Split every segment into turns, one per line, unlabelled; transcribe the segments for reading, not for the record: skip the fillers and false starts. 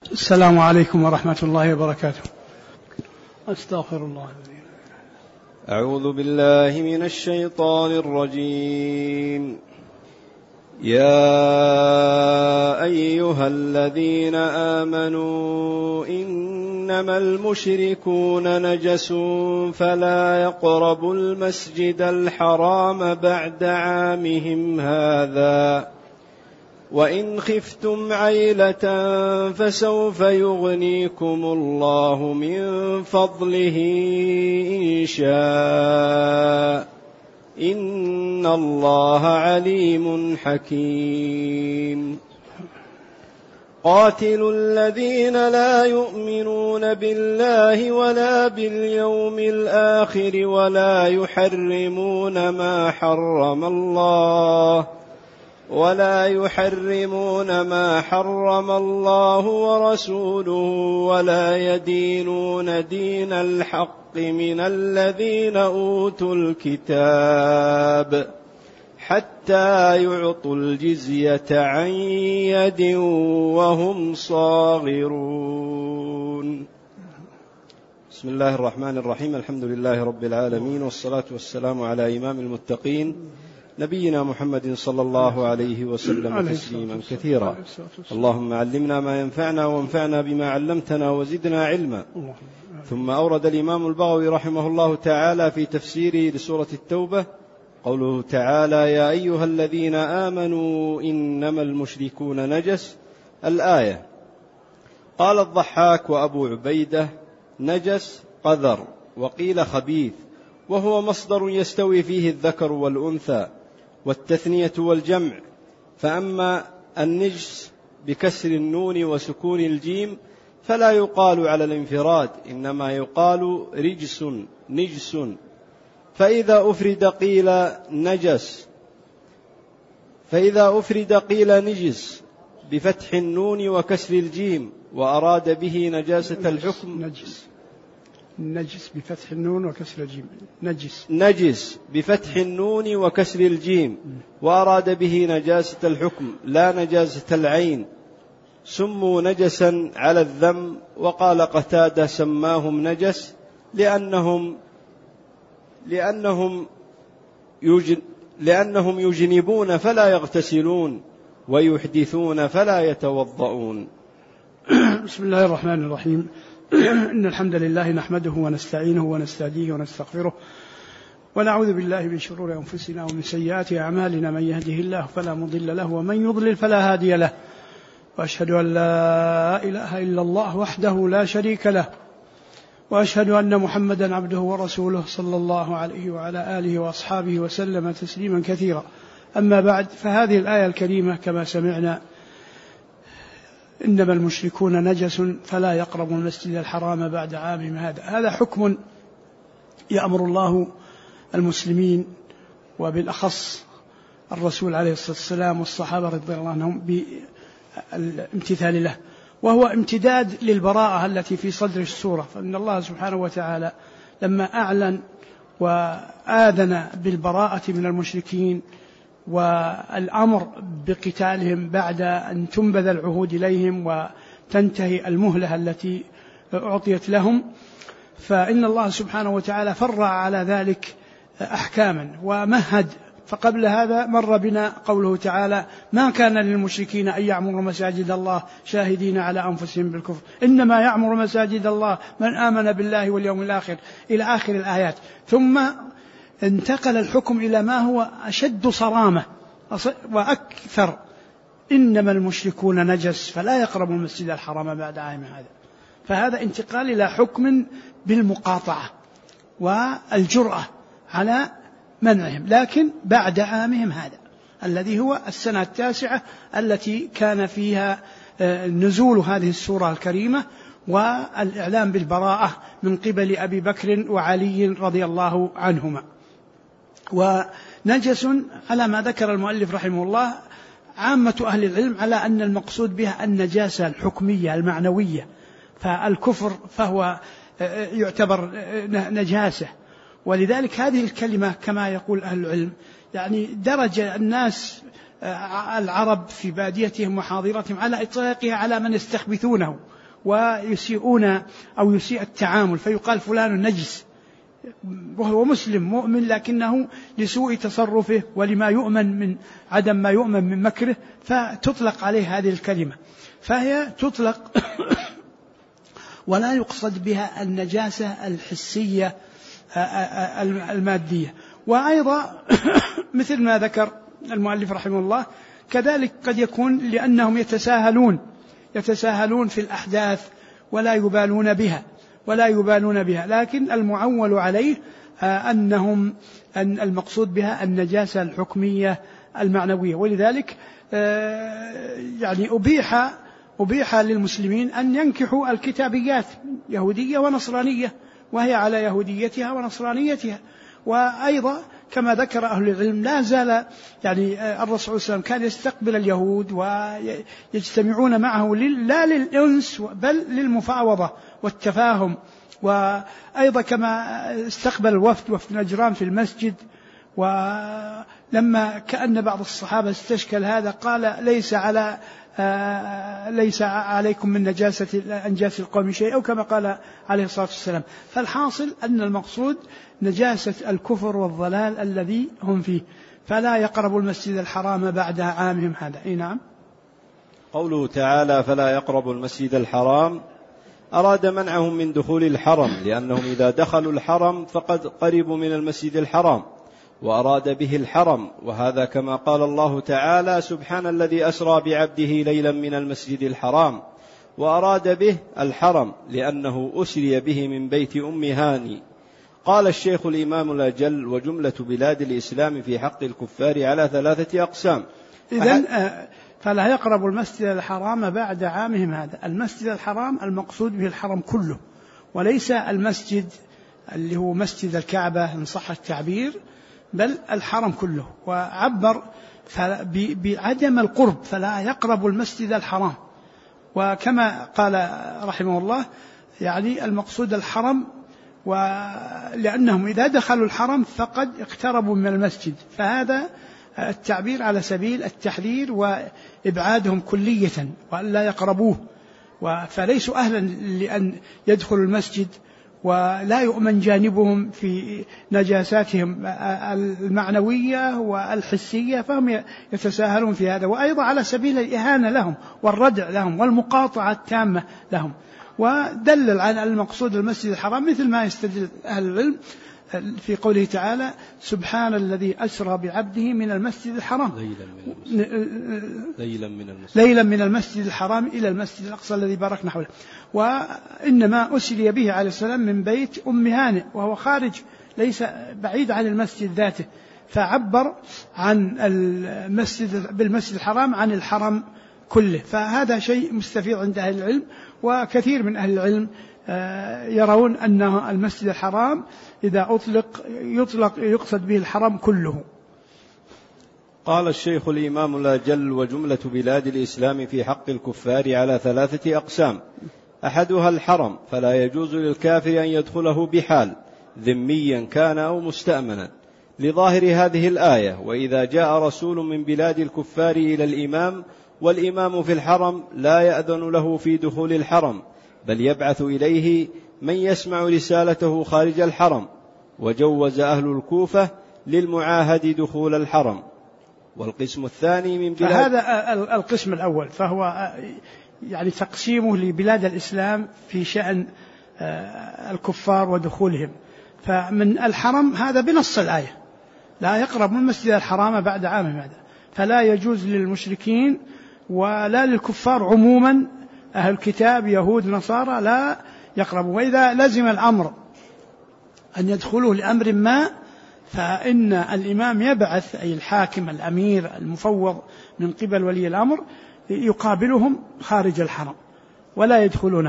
السلام عليكم ورحمة الله وبركاته. أستغفر الله.
أعوذ بالله من الشيطان الرجيم. يا أيها الذين آمنوا إنما المشركون نجس فلا يقربوا المسجد الحرام بعد عامهم هذا وإن خفتم عيلة فسوف يغنيكم الله من فضله إن شاء إن الله عليم حكيم. قاتلوا الذين لا يؤمنون بالله ولا باليوم الآخر ولا يحرمون ما حرم الله ورسوله ولا يدينون دين الحق من الذين أوتوا الكتاب حتى يعطوا الجزية عن يد وهم صاغرون. بسم الله الرحمن الرحيم. الحمد لله رب العالمين، والصلاة والسلام على إمام المتقين نبينا محمد صلى الله عليه وسلم تسليما كثيرا. اللهم علمنا ما ينفعنا وانفعنا بما علمتنا وزدنا علما. ثم أورد الإمام البغوي رحمه الله تعالى في تفسيره لسورة التوبة قوله تعالى: يا أيها الذين آمنوا إنما المشركون نجس، الآية. قال الضحاك وأبو عبيدة: نجس قذر، وقيل خبيث، وهو مصدر يستوي فيه الذكر والأنثى والتثنية والجمع. فأما النجس بكسر النون وسكون الجيم فلا يقال على الانفراد، إنما يقال رجس نجس. فإذا أفرد قيل نجس بفتح النون وكسر الجيم، وأراد به نجاسة الحكم.
نجس بفتح النون وكسر الجيم.
نجس بفتح النون وكسر الجيم، وأراد به نجاسة الحكم لا نجاسة العين. سموا نجسا على الذم. وقال قتادة: سماهم نجس لأنهم يجنبون فلا يغتسلون ويحدثون فلا يتوضؤون.
بسم الله الرحمن الرحيم. إن الحمد لله نحمده ونستعينه ونستهديه ونستغفره، ونعوذ بالله من شرور أنفسنا ومن سيئات أعمالنا. من يهده الله فلا مضل له ومن يضلل فلا هادي له، وأشهد أن لا إله إلا الله وحده لا شريك له، وأشهد أن محمدا عبده ورسوله صلى الله عليه وعلى آله وأصحابه وسلم تسليما كثيرا. أما بعد، فهذه الآية الكريمة كما سمعنا: إنما المشركون نجس فلا يقربوا المسجد الحرام بعد عامهم هذا. هذا حكم يأمر الله المسلمين، وبالأخص الرسول عليه الصلاة والسلام والصحابة رضي الله عنهم بالامتثال له، وهو امتداد للبراءة التي في صدر السورة. فإن الله سبحانه وتعالى لما أعلن وآذن بالبراءة من المشركين والأمر بقتالهم بعد أن تنبذ العهود إليهم وتنتهي المهلة التي أعطيت لهم، فإن الله سبحانه وتعالى فرع على ذلك أحكاما ومهد. فقبل هذا مر بنا قوله تعالى: ما كان للمشركين أن يعمروا مساجد الله شاهدين على أنفسهم بالكفر، إنما يعمر مساجد الله من آمن بالله واليوم الآخر، إلى آخر الآيات. ثم انتقل الحكم إلى ما هو أشد صرامة وأكثر: إنما المشركون نجس فلا يقربوا المسجد الحرام بعد عام هذا. فهذا انتقال إلى حكم بالمقاطعة والجرأة على منعهم، لكن بعد عامهم هذا الذي هو السنة 9 التي كان فيها نزول هذه السورة الكريمة والإعلام بالبراءة من قبل أبي بكر وعلي رضي الله عنهما. ونجس على ما ذكر المؤلف رحمه الله عامة أهل العلم على أن المقصود بها النجاسة الحكمية المعنوية، فالكفر فهو يعتبر نجاسة. ولذلك هذه الكلمة كما يقول أهل العلم يعني درج الناس العرب في باديتهم وحاضرتهم على إطلاقها على من يستخبثونه ويسيئون أو يسيء التعامل، فيقال فلان نجس وهو مسلم مؤمن، لكنه لسوء تصرفه ولما يؤمن من عدم ما يؤمن من مكره فتطلق عليه هذه الكلمة، فهي تطلق ولا يقصد بها النجاسة الحسية المادية. وأيضا مثل ما ذكر المؤلف رحمه الله كذلك قد يكون لأنهم يتساهلون في الأحداث ولا يبالون بها، لكن المعول عليه أن المقصود بها النجاسة الحكمية المعنوية. ولذلك يعني أبيح للمسلمين أن ينكحوا الكتابيات يهودية ونصرانية وهي على يهوديتها ونصرانيتها. وأيضا كما ذكر أهل العلم لا زال يعني الرسول صلى الله عليه وسلم كان يستقبل اليهود ويجتمعون معه لا للأنس بل للمفاوضة والتفاهم. وأيضا كما استقبل وفد نجران في المسجد، ولما كأن بعض الصحابة استشكل هذا قال ليس عليكم من نجاسة أنجاس القوم شيء، أو كما قال عليه الصلاة والسلام. فالحاصل أن المقصود نجاسة الكفر والضلال الذي هم فيه، فلا يقربوا المسجد الحرام بعد عامهم هذا. نعم.
قوله تعالى فلا يقربوا المسجد الحرام أراد منعهم من دخول الحرم، لأنهم إذا دخلوا الحرم فقد قربوا من المسجد الحرام، وأراد به الحرم، وهذا كما قال الله تعالى سبحان الذي أسرى بعبده ليلا من المسجد الحرام، وأراد به الحرم لأنه أسري به من بيت أم هاني. قال الشيخ الإمام الأجل وجملة بلاد الإسلام في حق الكفار على 3 أقسام.
إذن فلا يقرب المسجد الحرام بعد عامهم هذا. المسجد الحرام المقصود به الحرم كله، وليس المسجد اللي هو مسجد الكعبة إن صح التعبير، بل الحرم كله. وعبر بعدم القرب فلا يقرب المسجد الحرام، وكما قال رحمه الله يعني المقصود الحرم، ولأنهم إذا دخلوا الحرم فقد اقتربوا من المسجد، فهذا التعبير على سبيل التحذير وإبعادهم كلية وأن لا يقربوه، فليسوا أهلا لأن يدخلوا المسجد ولا يؤمن جانبهم في نجاساتهم المعنوية والحسية، فهم يتساهلون في هذا. وأيضا على سبيل الإهانة لهم والردع لهم والمقاطعة التامة لهم. ودلل على المقصود المسجد الحرام مثل ما يستدل أهل العلم في قوله تعالى سبحان الذي أسرى بعبده من المسجد الحرام ليلا من المسجد الحرام إلى المسجد الأقصى الذي باركنا حوله. وإنما أسري به عليه السلام من بيت أم هانئ وهو خارج ليس بعيد عن المسجد ذاته، فعبر عن المسجد بالمسجد الحرام عن الحرم كله. فهذا شيء مستفيض عند أهل العلم، وكثير من أهل العلم يرون أن المسجد الحرام إذا يطلق يقصد به الحرم كله.
قال الشيخ الإمام الأجل وجملة بلاد الإسلام في حق الكفار على 3 أقسام. أحدها الحرم، فلا يجوز للكافر أن يدخله بحال ذميا كان أو مستأمنا، لظاهر هذه الآية وإذا جاء رسول من بلاد الكفار إلى الإمام والإمام في الحرم لا يأذن له في دخول الحرم، بل يبعث إليه من يسمع رسالته خارج الحرم. وجوز أهل الكوفة للمعاهد دخول الحرم. والقسم الثاني من بلاد
فهذا القسم الأول فهو يعني تقسيمه لبلاد الإسلام في شأن الكفار ودخولهم. فمن الحرم هذا بنص الآية لا يقرب من المسجد الحرام بعد عامهم هذا، فلا يجوز للمشركين ولا للكفار عموما أهل الكتاب يهود نصارى لا يقربوا. وإذا لزم الأمر أن يدخلوا لأمر ما فإن الإمام يبعث أي الحاكم الأمير المفوض من قبل ولي الأمر يقابلهم خارج الحرم ولا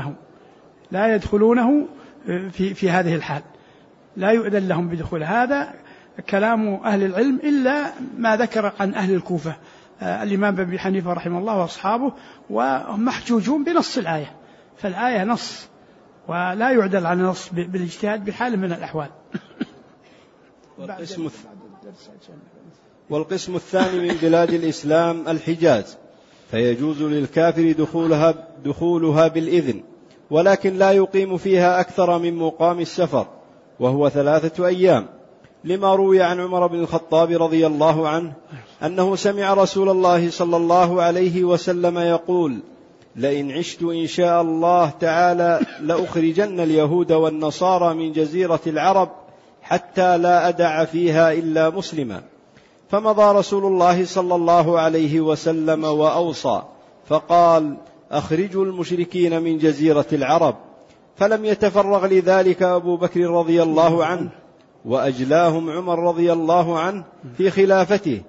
يدخلونه في هذه الحال، لا يؤذن لهم بدخول. هذا كلام أهل العلم إلا ما ذكر عن أهل الكوفة الإمام أبي حنيفة رحمه الله وأصحابه، وهم محجوجون بنص الآية، فالآية نص ولا يعدل عن نص بالاجتهاد بحال من الأحوال.
والقسم الثاني من بلاد الإسلام الحجاز، فيجوز للكافر دخولها بالإذن، ولكن لا يقيم فيها أكثر من مقام السفر، وهو 3 أيام، لما روي عن عمر بن الخطاب رضي الله عنه أنه سمع رسول الله صلى الله عليه وسلم يقول: لئن عشت إن شاء الله تعالى لأخرجن اليهود والنصارى من جزيرة العرب حتى لا أدع فيها إلا مسلما. فمضى رسول الله صلى الله عليه وسلم وأوصى فقال: أخرجوا المشركين من جزيرة العرب. فلم يتفرغ لذلك أبو بكر رضي الله عنه، وأجلاهم عمر رضي الله عنه في خلافته،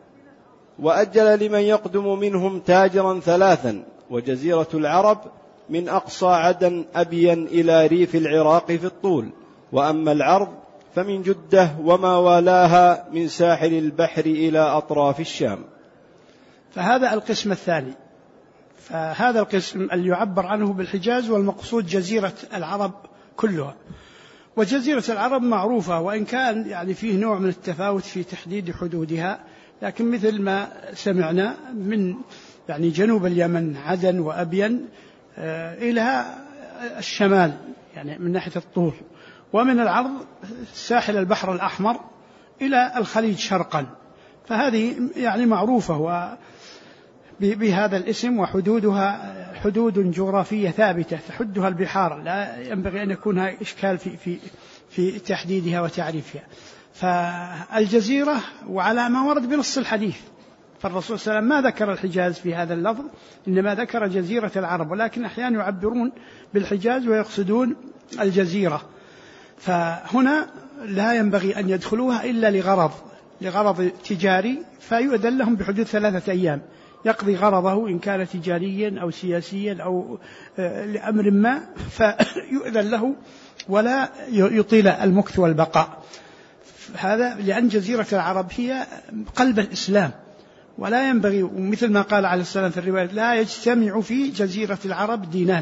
وأجل لمن يقدم منهم تاجرا 3، وجزيرة العرب من أقصى عدن أبين إلى ريف العراق في الطول، وأما العرض فمن جدة وما والاها من ساحل البحر إلى أطراف الشام.
فهذا القسم الثاني. فهذا القسم اللي يعبر عنه بالحجاز، والمقصود جزيرة العرب كلها. وجزيرة العرب معروفة، وإن كان يعني فيه نوع من التفاوت في تحديد حدودها، لكن مثل ما سمعنا من يعني جنوب اليمن عدن وأبين إلى الشمال يعني من ناحية الطول، ومن العرض ساحل البحر الأحمر إلى الخليج شرقا. فهذه يعني معروفة بهذا الاسم، وحدودها حدود جغرافية ثابتة تحدها البحار، لا ينبغي أن يكون إشكال في تحديدها وتعريفها. فالجزيرة وعلى ما ورد بنص الحديث، فالرسول صلى الله عليه وسلم ما ذكر الحجاز في هذا اللفظ، إنما ذكر جزيرة العرب، ولكن أحيانا يعبرون بالحجاز ويقصدون الجزيرة. فهنا لا ينبغي أن يدخلوها إلا لغرض تجاري، فيؤذن لهم بحدود 3 أيام يقضي غرضه، إن كان تجاريا أو سياسيا أو لأمر ما، فيؤذن له ولا يطيل المكث والبقاء. هذا لأن جزيرة العرب هي قلب الإسلام، ولا ينبغي، ومثل ما قال عليه السلام في الرواية: لا يجتمع في جزيرة العرب دينان.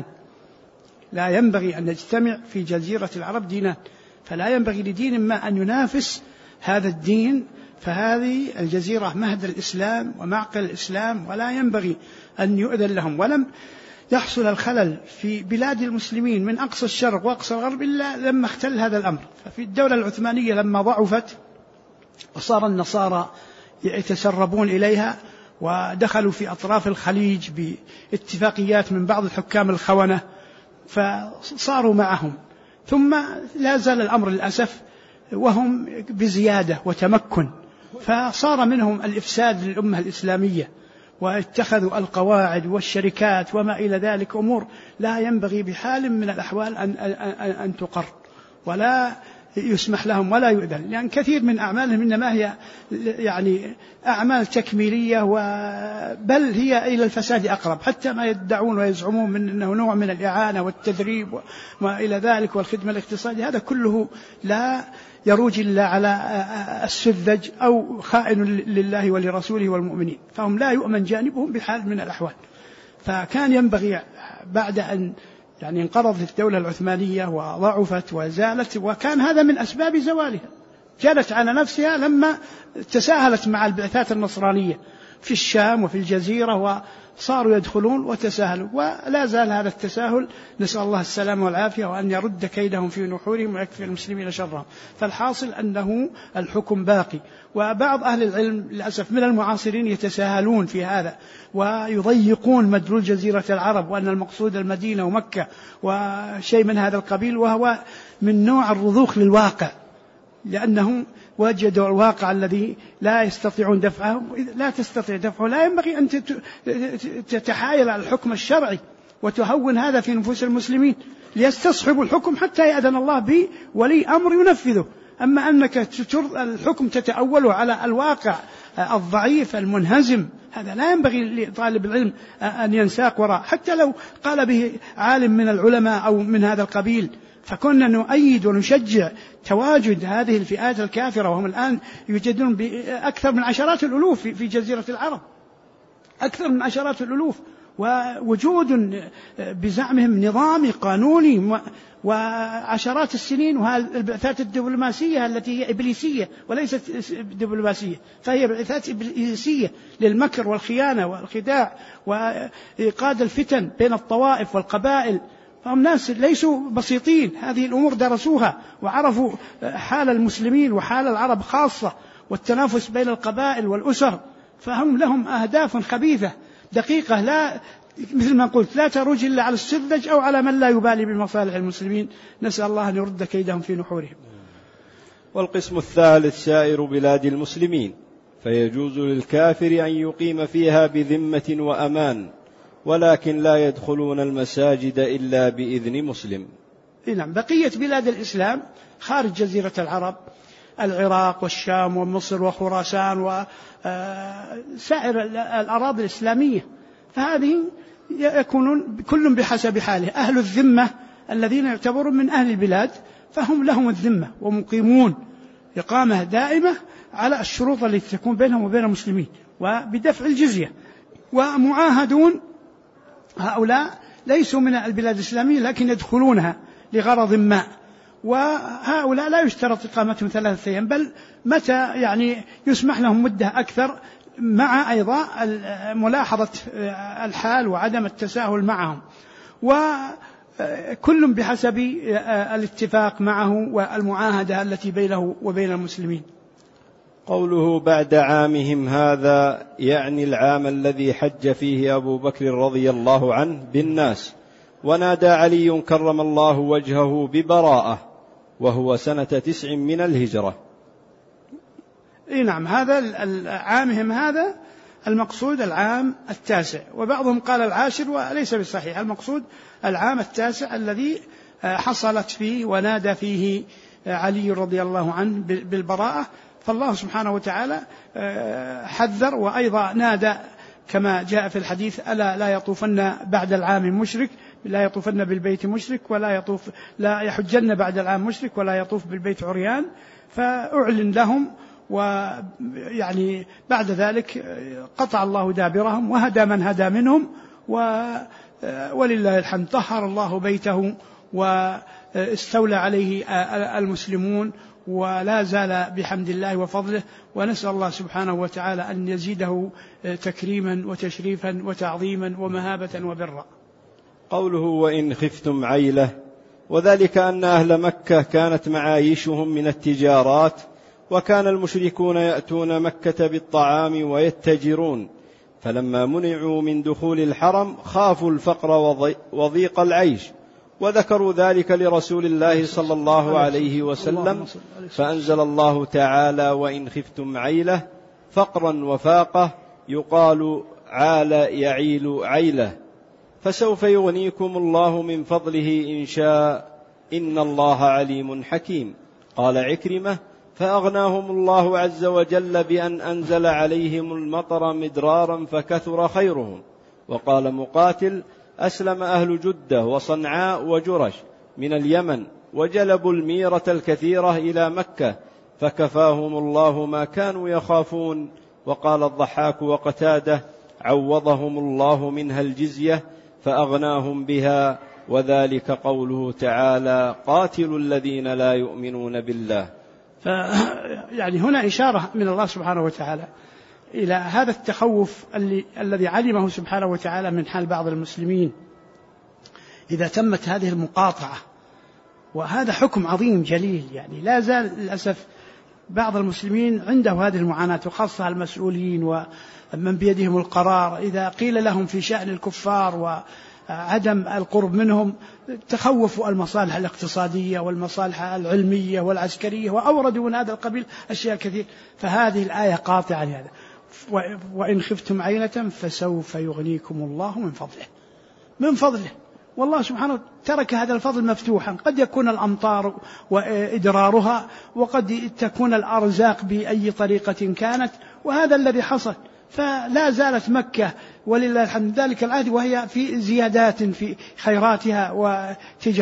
لا ينبغي أن يجتمع في جزيرة العرب دينان، فلا ينبغي لدين ما أن ينافس هذا الدين. فهذه الجزيرة مهد الإسلام ومعقل الإسلام، ولا ينبغي أن يؤذن لهم. ولم يحصل الخلل في بلاد المسلمين من أقصى الشرق وأقصى الغرب إلا لما اختل هذا الأمر. ففي الدولة العثمانية لما ضعفت وصار النصارى يتسربون إليها، ودخلوا في أطراف الخليج باتفاقيات من بعض الحكام الخونة، فصاروا معهم، ثم لا زال الأمر للأسف وهم بزيادة وتمكن، فصار منهم الإفساد للأمة الإسلامية، واتخذوا القواعد والشركات وما إلى ذلك، أمور لا ينبغي بحال من الأحوال أن تقر، ولا يسمح لهم ولا يؤذن، لأن كثير من أعمالهم إنما هي يعني أعمال تكميلية، بل هي إلى الفساد أقرب، حتى ما يدعون ويزعمون من أنه نوع من الإعانة والتدريب وما إلى ذلك والخدمة الاقتصادية. هذا كله لا يروج إلا على السذج أو خائن لله ولرسوله والمؤمنين، فهم لا يؤمن جانبهم بحال من الأحوال. فكان ينبغي بعد أن يعني انقرضت الدولة العثمانية وضعفت وزالت، وكان هذا من أسباب زوالها، جلت على نفسها لما تساهلت مع البعثات النصرانية في الشام وفي الجزيرة، وصاروا يدخلون وتساهلوا، ولا زال هذا التساهل، نسأل الله السلامة والعافية، وأن يرد كيدهم في نحورهم ويكفي المسلمين شرهم. فالحاصل أنه الحكم باقي، وبعض أهل العلم للأسف من المعاصرين يتساهلون في هذا ويضيقون مدلول جزيرة العرب، وأن المقصود المدينة ومكة وشيء من هذا القبيل، وهو من نوع الرضوخ للواقع، لأنهم وجدوا الواقع الذي لا يستطيعون دفعه. لا تستطيع دفعه، لا ينبغي أن تتحايل على الحكم الشرعي وتهون هذا في نفوس المسلمين ليستصحبوا الحكم حتى يأذن الله به ولي أمر ينفذه. أما أنك الحكم تتأوله على الواقع الضعيف المنهزم، هذا لا ينبغي لطالب العلم أن ينساق وراء، حتى لو قال به عالم من العلماء أو من هذا القبيل. فكنا نؤيد ونشجع تواجد هذه الفئات الكافرة، وهم الآن يوجدون بأكثر من 10 الألوف في جزيرة العرب، أكثر من 10 الألوف، ووجود بزعمهم نظامي قانوني وعشرات السنين، والبعثات الدبلوماسية التي هي إبليسية وليست دبلوماسية، فهي بعثات إبليسية للمكر والخيانة والخداع وإيقاد الفتن بين الطوائف والقبائل. فهم ناس ليسوا بسيطين، هذه الأمور درسوها وعرفوا حال المسلمين وحال العرب خاصة والتنافس بين القبائل والأسر، فهم لهم أهداف خبيثة دقيقة، لا مثل ما قلت لا تروج إلا على السذج أو على من لا يبالي بمصالح المسلمين. نسأل الله أن يرد كيدهم في نحورهم.
والقسم الثالث سائر بلاد المسلمين، فيجوز للكافر أن يقيم فيها بذمة وأمان، ولكن لا يدخلون المساجد إلا بإذن مسلم.
نعم، بقية بلاد الإسلام خارج جزيرة العرب، العراق والشام ومصر وخراسان وسائر الأراضي الإسلامية، فهذه يكونون كل بحسب حاله. أهل الذمة الذين يعتبرون من أهل البلاد فهم لهم الذمة ومقيمون إقامة دائمة على الشروط التي تكون بينهم وبين المسلمين وبدفع الجزية، ومعاهدون هؤلاء ليسوا من البلاد الإسلامية لكن يدخلونها لغرض ما، وهؤلاء لا يشترط إقامتهم 3 أيام، بل متى يسمح لهم مدة أكثر، مع أيضا ملاحظة الحال وعدم التساهل معهم، وكل بحسب الاتفاق معه والمعاهدة التي بينه وبين المسلمين.
قوله بعد عامهم هذا يعني العام الذي حج فيه أبو بكر رضي الله عنه بالناس، ونادى علي كرم الله وجهه ببراءة، وهو سنة 9 من الهجرة.
نعم، هذا عامهم هذا المقصود العام 9، وبعضهم قال 10 وليس بالصحيح، المقصود العام 9 الذي حصلت فيه ونادى فيه علي رضي الله عنه بالبراءة. فالله سبحانه وتعالى حذر، وأيضا نادى كما جاء في الحديث: ألا لا يطوفن بعد العام مشرك، لا يطوفن بالبيت مشرك، لا يحجن بعد العام مشرك، ولا يطوف بالبيت عريان. فأعلن لهم، بعد ذلك قطع الله دابرهم وهدى من هدى منهم، ولله الحمد. طهر الله بيته واستولى عليه المسلمون، ولا زال بحمد الله وفضله، ونسأل الله سبحانه وتعالى أن يزيده تكريما وتشريفا وتعظيما ومهابة وبرا.
قوله وإن خفتم عيلة، وذلك أن أهل مكة كانت معايشهم من التجارات، وكان المشركون يأتون مكة بالطعام ويتجرون، فلما منعوا من دخول الحرم خافوا الفقر وضيق العيش، وذكروا ذلك لرسول الله صلى الله عليه وسلم، فأنزل الله تعالى: وإن خفتم عيلة، فقرا وفاقة، يقال عال يعيل عيلة، فسوف يغنيكم الله من فضله إن شاء، إن الله عليم حكيم. قال عكرمة: فأغناهم الله عز وجل بأن أنزل عليهم المطر مدرارا فكثر خيرهم. وقال مقاتل: أسلم أهل جدة وصنعاء وجرش من اليمن، وجلبوا الميرة الكثيرة إلى مكة، فكفاهم الله ما كانوا يخافون. وقال الضحاك وقتاده: عوضهم الله منها الجزية فأغناهم بها، وذلك قوله تعالى: قاتلوا الذين لا يؤمنون بالله.
هنا إشارة من الله سبحانه وتعالى إلى هذا التخوف الذي علمه سبحانه وتعالى من حال بعض المسلمين إذا تمت هذه المقاطعة، وهذا حكم عظيم جليل. لا زال للأسف بعض المسلمين عنده هذه المعاناة، وخاصة المسؤولين ومن بيدهم القرار، إذا قيل لهم في شأن الكفار وعدم القرب منهم تخوفوا المصالح الاقتصادية والمصالح العلمية والعسكرية، وأوردوا من هذا القبيل أشياء كثير. فهذه الآية قاطعة لهذا: وإن خفتم عيلة فسوف يغنيكم الله من فضله. والله سبحانه ترك هذا الفضل مفتوحا، قد يكون الأمطار وإدرارها، وقد تكون الأرزاق بأي طريقة كانت، وهذا الذي حصل. فلا زالت مكة ولله الحمد ذلك العهد وهي في زيادات في خيراتها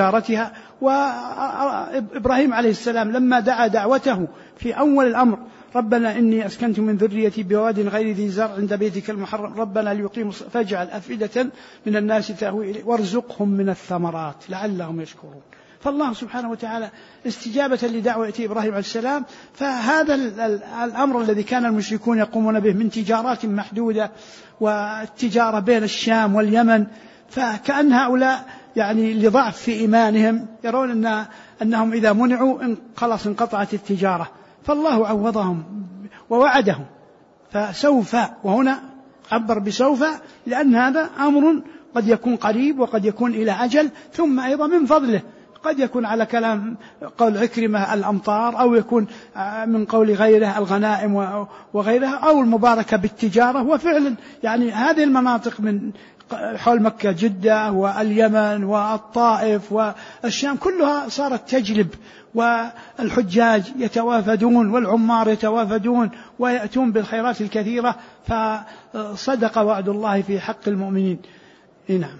وتجارتها. وإبراهيم عليه السلام لما دعا دعوته في أول الأمر ربنا إني أسكنت من ذريتي بواد غير ذي زرع عند بيتك المحرم ربنا ليقيموا فاجعل أفئدة من الناس تهوي إليه وارزقهم من الثمرات لعلهم يشكرون. فالله سبحانه وتعالى استجابة لدعوة إبراهيم عليه السلام. فهذا الأمر الذي كان المشركون يقومون به من تجارات محدودة والتجارة بين الشام واليمن، فكأن هؤلاء يعني لضعف في إيمانهم يرون أنهم إذا منعوا خلاص انقطعت التجارة، فالله عوضهم ووعدهم فسوف، وهنا عبر بسوف لأن هذا أمر قد يكون قريب وقد يكون إلى أجل، ثم أيضا من فضله قد يكون على كلام قول عكرمة الأمطار، أو يكون من قول غيره الغنائم وغيرها، أو المباركة بالتجارة. وفعلا يعني هذه المناطق من حول مكة جدة واليمن والطائف والشام كلها صارت تجلب، والحجاج يتوافدون والعمار يتوافدون ويأتون بالخيرات الكثيرة، فصدق وعد الله في حق المؤمنين. نعم.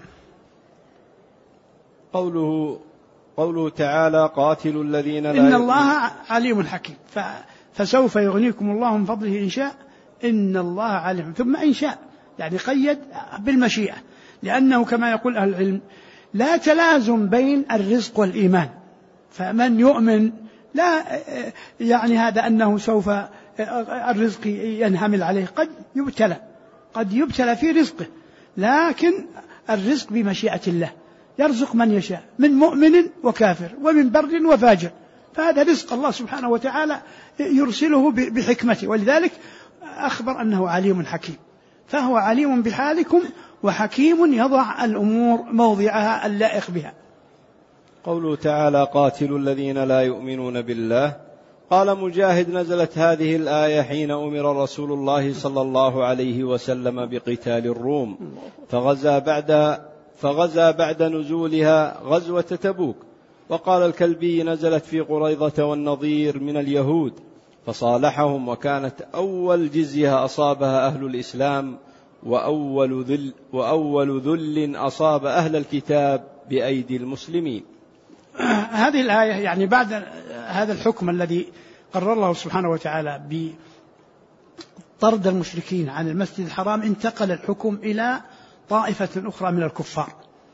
قوله تعالى قاتلوا الذين لا
إن الله عليم حكيم، فسوف يغنيكم الله من فضله إن شاء، إن الله عليم، ثم إن شاء يعني قيد بالمشيئة، لأنه كما يقول أهل العلم لا تلازم بين الرزق والإيمان، فمن يؤمن لا يعني هذا أنه سوف الرزق ينهمل عليه، قد يبتلى في رزقه، لكن الرزق بمشيئة الله، يرزق من يشاء من مؤمن وكافر ومن بر وفاجر، فهذا رزق الله سبحانه وتعالى يرسله بحكمته، ولذلك أخبر أنه عليم حكيم، فهو عليم بحالكم وحكيم يضع الأمور موضعها اللائق بها.
قوله تعالى قاتلوا الذين لا يؤمنون بالله. قال مجاهد نزلت هذه الآية حين أمر رسول الله صلى الله عليه وسلم بقتال الروم، فغزا بعد نزولها غزوة تبوك. وقال الكلبي نزلت في قريظة والنضير من اليهود فصالحهم، وكانت أول جزية أصابها أهل الإسلام وأول ذل أصاب أهل الكتاب بأيدي المسلمين.
هذه الآية يعني بعد هذا الحكم الذي قرر الله سبحانه وتعالى بطرد المشركين عن المسجد الحرام، انتقل الحكم إلى طائفة أخرى من الكفار.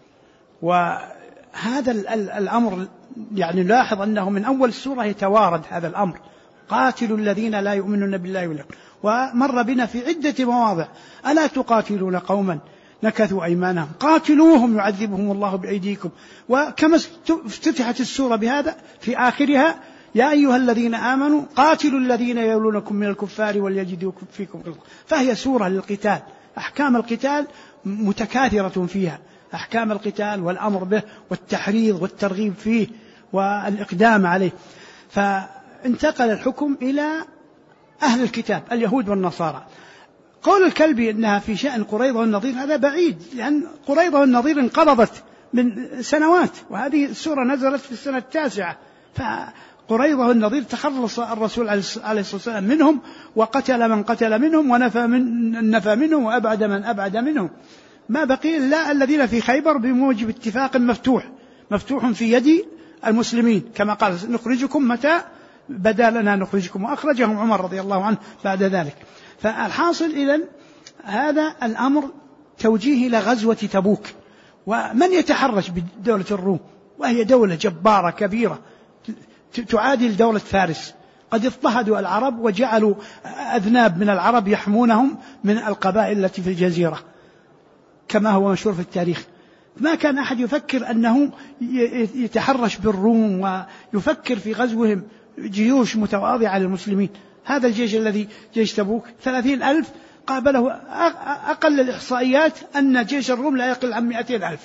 وهذا الأمر يعني نلاحظ أنه من أول السورة يتوارد هذا الأمر، قاتلوا الذين لا يؤمنون بالله واليوم، ومر بنا في عدة مواضع ألا تقاتلون قوما نكثوا أيمانهم قاتلوهم يعذبهم الله بأيديكم. وكما افتتحت السورة بهذا في آخرها يا أيها الذين آمنوا قاتلوا الذين يلونكم من الكفار وليجدوا فيكم غلظة. فهي سورة للقتال، أحكام القتال متكاثرة فيها، أحكام القتال والأمر به والتحريض والترغيب فيه والإقدام عليه. فانتقل الحكم إلى أهل الكتاب اليهود والنصارى. قول الكلبي أنها في شأن قريظة والنضير هذا بعيد، لأن قريظة والنضير انقرضت من سنوات، وهذه السورة نزلت في السنة 9، فقريظة والنضير تخلص الرسول عليه الصلاة والسلام منهم، وقتل من قتل منهم، ونفى منهم، وأبعد من أبعد منهم. ما بقي إلا الذين في خيبر بموجب اتفاق مفتوح في يد المسلمين، كما قال نخرجكم متى بدا لنا نخرجكم، وأخرجهم عمر رضي الله عنه بعد ذلك. فالحاصل إذن هذا الأمر توجيه إلى غزوة تبوك. ومن يتحرش بدولة الروم، وهي دولة جبارة كبيرة تعادل دولة فارس، قد اضطهدوا العرب وجعلوا أذناب من العرب يحمونهم من القبائل التي في الجزيرة كما هو مشهور في التاريخ. ما كان أحد يفكر أنه يتحرش بالروم ويفكر في غزوهم جيوش متواضعة للمسلمين. هذا الجيش الذي جيش تبوك 30,000 قابله أقل الإحصائيات أن جيش الروم لا يقل عن 200,000.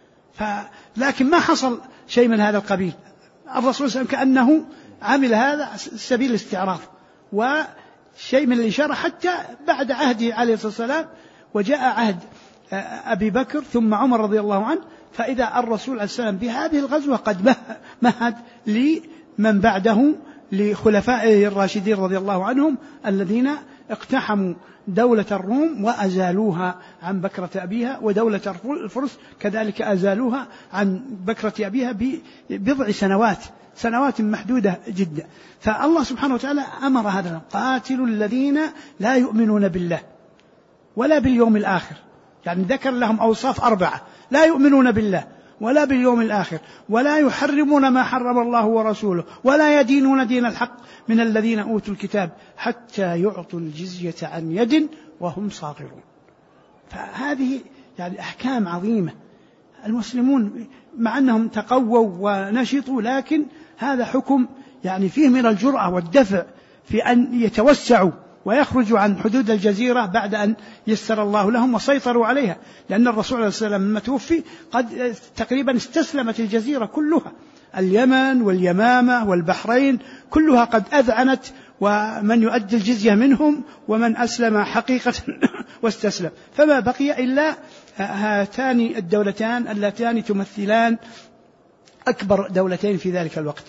لكن ما حصل شيء من هذا القبيل. الرسول صلى الله عليه وسلم كأنه عمل هذا سبيل الاستعراض وشيء من الإشارة، حتى بعد عهده عليه الصلاة والسلام وجاء عهد أبي بكر ثم عمر رضي الله عنه، فإذا الرسول عليه السلام بهذه الغزوة قد مهد لمن بعده لخلفائه الراشدين رضي الله عنهم الذين اقتحموا دولة الروم وأزالوها عن بكرة أبيها، ودولة الفرس كذلك أزالوها عن بكرة أبيها ببضع سنوات محدودة جدا. فالله سبحانه وتعالى أمر هذا: قاتلوا الذين لا يؤمنون بالله ولا باليوم الآخر. يعني ذكر لهم أوصاف 4: لا يؤمنون بالله ولا باليوم الآخر، ولا يحرمون ما حرم الله ورسوله، ولا يدينون دين الحق من الذين أوتوا الكتاب حتى يعطوا الجزية عن يد وهم صاغرون. فهذه يعني أحكام عظيمة. المسلمون مع أنهم تقووا ونشطوا، لكن هذا حكم يعني فيه من الجرأة والدفع في أن يتوسعوا ويخرجوا عن حدود الجزيرة بعد أن يسر الله لهم وسيطروا عليها، لأن الرسول عليه الصلاة والسلام لما توفي قد تقريبا استسلمت الجزيرة كلها، اليمن واليمامة والبحرين كلها قد أذعنت، ومن يؤدي الجزية منهم ومن أسلم حقيقة واستسلم، فما بقي إلا هاتان الدولتان اللتان تمثلان أكبر دولتين في ذلك الوقت.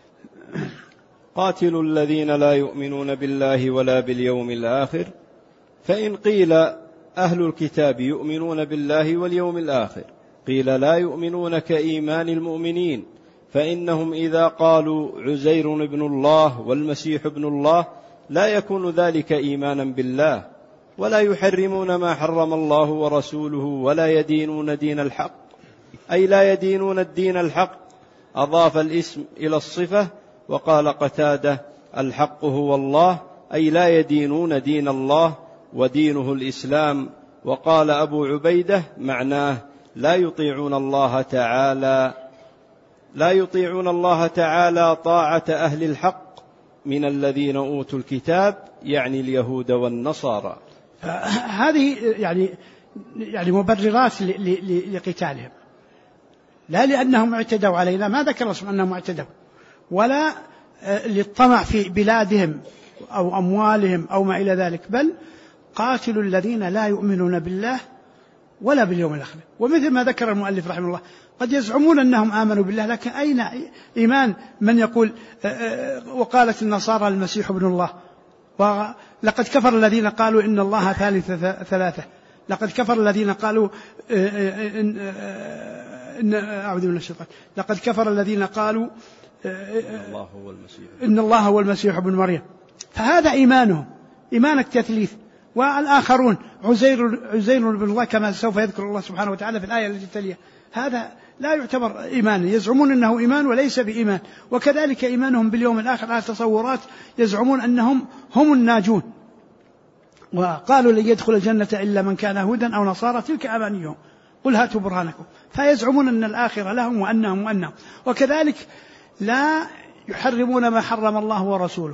قاتلوا الذين لا يؤمنون بالله ولا باليوم الآخر، فإن قيل أهل الكتاب يؤمنون بالله واليوم الآخر قيل لا يؤمنون كإيمان المؤمنين، فإنهم إذا قالوا عزير ابن الله والمسيح ابن الله لا يكون ذلك إيمانا بالله، ولا يحرمون ما حرم الله ورسوله ولا يدينون دين الحق، أي لا يدينون الدين الحق. أضاف الاسم إلى الصفة، وقال قتادة: الحق هو الله، أي لا يدينون دين الله ودينه الإسلام. وقال أبو عبيدة: معناه لا يطيعون الله تعالى طاعة أهل الحق من الذين أوتوا الكتاب، يعني اليهود والنصارى.
هذه يعني مبررات لقتالهم، لا لأنهم اعتدوا علينا، ما ذكر الله أنهم اعتدوا، ولا للطمع في بلادهم أو أموالهم أو ما إلى ذلك، بل قاتلوا الذين لا يؤمنون بالله ولا باليوم الآخر. ومثل ما ذكر المؤلف رحمه الله، قد يزعمون أنهم آمنوا بالله، لكن أين إيمان من يقول وقالت النصارى المسيح ابن الله، ولقد كفر الذين قالوا إن الله ثالث ثلاثة، لقد كفر الذين قالوا أعوذ من الشيطان، لقد كفر الذين قالوا إن الله هو المسيح ابن مريم. فهذا إيمانهم إيمان التثليث. والآخرون عزير بن الله كما سوف يذكر الله سبحانه وتعالى في الآية التي تليها، هذا لا يعتبر إيمانا، يزعمون أنه إيمان وليس بإيمان. وكذلك إيمانهم باليوم الآخر على تصورات، يزعمون أنهم هم الناجون، وقالوا لن يدخل الجنة إلا من كان هودا أو نصارى تلك أمانيهم قل هاتوا برهانكم. فيزعمون أن الآخرة لهم وأنهم. وكذلك لا يحرمون ما حرم الله ورسوله.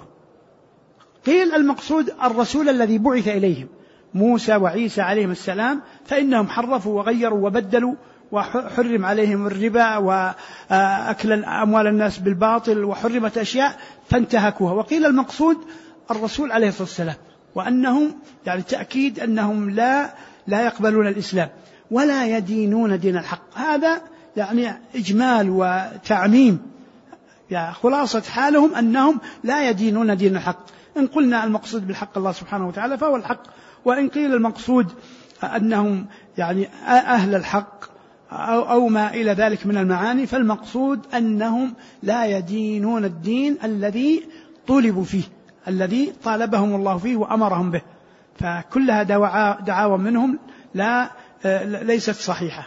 قيل المقصود الرسول الذي بعث إليهم موسى وعيسى عليهم السلام، فإنهم حرفوا وغيروا وبدلوا، وحرم عليهم الربا وأكل أموال الناس بالباطل، وحرمت أشياء فانتهكوها. وقيل المقصود الرسول عليه الصلاة والسلام، وأنهم يعني تأكيد أنهم لا يقبلون الإسلام ولا يدينون دين الحق. هذا يعني إجمال وتعميم، يعني خلاصة حالهم أنهم لا يدينون دين الحق. إن قلنا المقصود بالحق الله سبحانه وتعالى فهو الحق، وإن قيل المقصود أنهم يعني أهل الحق أو ما إلى ذلك من المعاني، فالمقصود أنهم لا يدينون الدين الذي طلبوا فيه، الذي طالبهم الله فيه وأمرهم به. فكلها دعاوى منهم ليست صحيحة.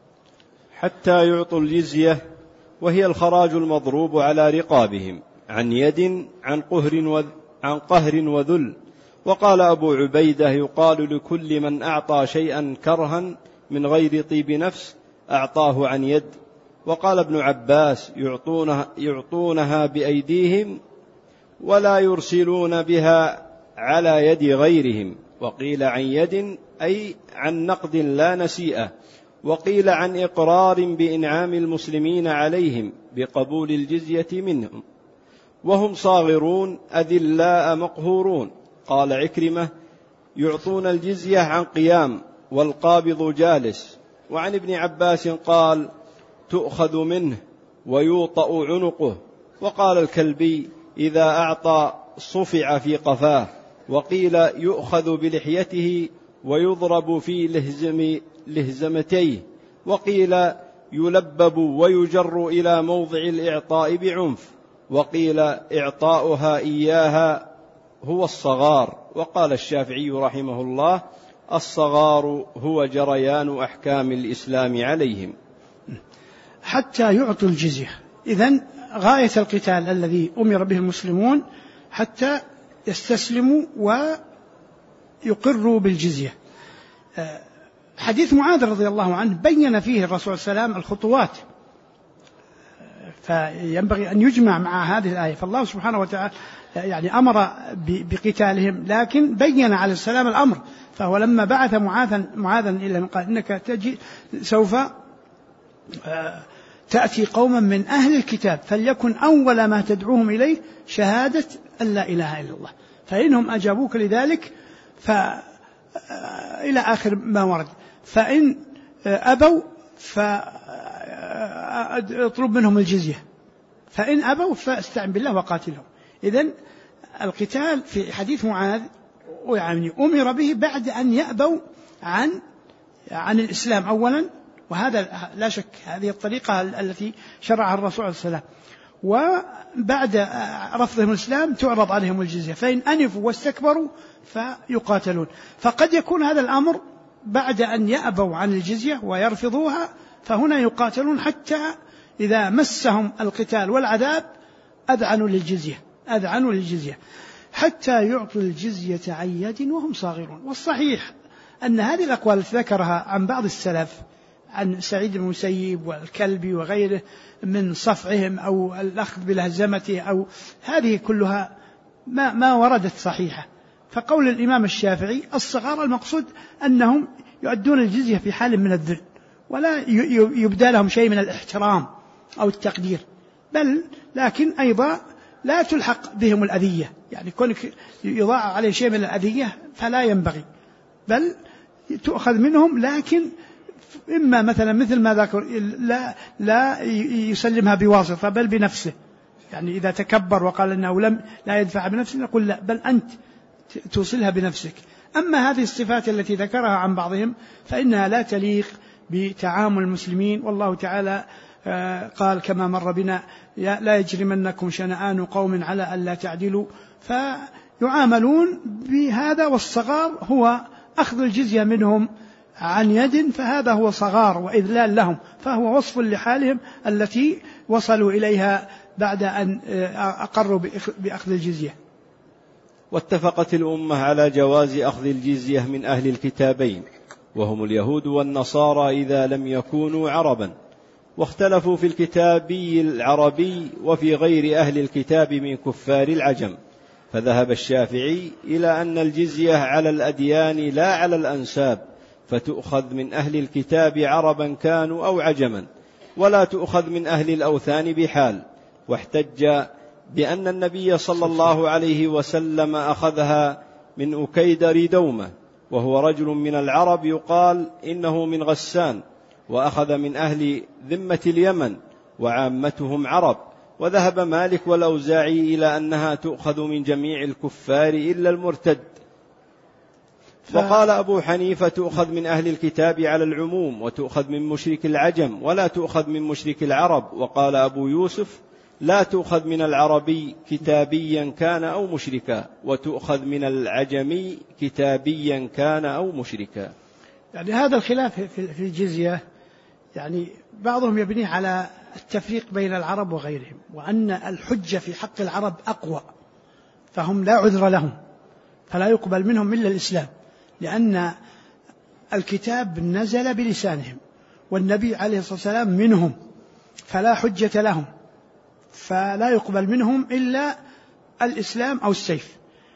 حتى يعطوا الجزية، وهي الخراج المضروب على رقابهم عن يد عن قهر وذل. وقال أبو عبيدة: يقال لكل من أعطى شيئا كرها من غير طيب نفس أعطاه عن يد. وقال ابن عباس: يعطونها بأيديهم ولا يرسلون بها على يد غيرهم. وقيل عن يد أي عن نقد لا نسيئة. وقيل عن إقرار بإنعام المسلمين عليهم بقبول الجزية منهم، وهم صاغرون أذلاء مقهورون. قال عكرمة: يعطون الجزية عن قيام والقابض جالس. وعن ابن عباس قال: تؤخذ منه ويوطأ عنقه. وقال الكلبي: إذا أعطى صفع في قفاه. وقيل يؤخذ بلحيته ويضرب في لهزمتيه، وقيل يلبب ويجر إلى موضع الإعطاء بعنف، وقيل إعطاؤها إياها هو الصغار. وقال الشافعي رحمه الله: الصغار هو جريان أحكام الإسلام عليهم.
حتى يعطوا الجزية. إذن غاية القتال الذي أمر به المسلمون حتى يستسلموا ويقروا بالجزية. حديث معاذ رضي الله عنه بين فيه الرسول صلى الله عليه وسلم الخطوات، فينبغي أن يجمع مع هذه الآية. فالله سبحانه وتعالى يعني أمر بقتالهم، لكن بين عليه السلام الأمر. فهو لما بعث معاذا إلى قال: إنك تجي سوف تأتي قوما من أهل الكتاب فليكن أول ما تدعوهم إليه شهادة أن لا إله إلا الله، فإنهم أجابوك لذلك إلى آخر ما ورد. فإن أبوا فاطلب منهم الجزية، فإن أبوا فاستعن بالله وقاتلهم. إذن القتال في حديث معاذ يعني أمر به بعد أن يأبوا عن الإسلام أولا، وهذا لا شك هذه الطريقة التي شرعها الرسول صلى الله عليه وسلم. وبعد رفضهم الإسلام تعرض عليهم الجزية، فإن أنفوا واستكبروا فيقاتلون. فقد يكون هذا الأمر بعد أن يأبوا عن الجزية ويرفضوها، فهنا يقاتلون حتى إذا مسهم القتال والعذاب أذعنوا للجزية حتى يعطوا الجزية عن يد وهم صاغرون. والصحيح أن هذه الأقوال التي ذكرها عن بعض السلف عن سعيد بن المسيب والكلبي وغيره من صفعهم أو الأخذ بلهزمته أو هذه كلها ما وردت صحيحة. فقول الإمام الشافعي الصغار المقصود أنهم يؤدون الجزية في حال من الذل، ولا يبدى لهم شيء من الاحترام أو التقدير، بل لكن أيضا لا تلحق بهم الأذية، يعني كونك يضاع عليه شيء من الأذية فلا ينبغي، بل تؤخذ منهم، لكن إما مثلا مثل ما ذكر لا يسلمها بواسطة بل بنفسه. يعني إذا تكبر وقال أنه لا يدفع بنفسه نقول لا، بل أنت توصلها بنفسك. أما هذه الصفات التي ذكرها عن بعضهم فإنها لا تليق بتعامل المسلمين. والله تعالى قال كما مر بنا: لا يجرمنكم شنآن قوم على ألا تعدلوا. فيعاملون بهذا، والصغار هو أخذ الجزية منهم عن يد، فهذا هو صغار وإذلال لهم، فهو وصف لحالهم التي وصلوا إليها بعد أن أقروا بأخذ الجزية.
واتفقت الأمة على جواز أخذ الجزية من أهل الكتابين، وهم اليهود والنصارى إذا لم يكونوا عربا، واختلفوا في الكتابي العربي وفي غير أهل الكتاب من كفار العجم. فذهب الشافعي إلى أن الجزية على الأديان لا على الأنساب، فتؤخذ من أهل الكتاب عربا كانوا أو عجما، ولا تؤخذ من أهل الأوثان بحال. واحتج بأن النبي صلى الله عليه وسلم أخذها من أكيدر دومة، وهو رجل من العرب يقال إنه من غسان، وأخذ من أهل ذمة اليمن وعامتهم عرب. وذهب مالك والأوزاعي إلى أنها تؤخذ من جميع الكفار إلا المرتد. وقال أبو حنيفة تؤخذ من أهل الكتاب على العموم، وتؤخذ من مشرك العجم ولا تؤخذ من مشرك العرب. وقال أبو يوسف لا تؤخذ من العربي كتابيا كان أو مشركا، وتؤخذ من العجمي كتابيا كان أو مشركا.
يعني هذا الخلاف في الجزية يعني بعضهم يبنيه على التفريق بين العرب وغيرهم، وأن الحجة في حق العرب أقوى، فهم لا عذر لهم، فلا يقبل منهم إلا الإسلام، لأن الكتاب نزل بلسانهم والنبي عليه الصلاة والسلام منهم، فلا حجة لهم، فلا يقبل منهم إلا الإسلام أو السيف.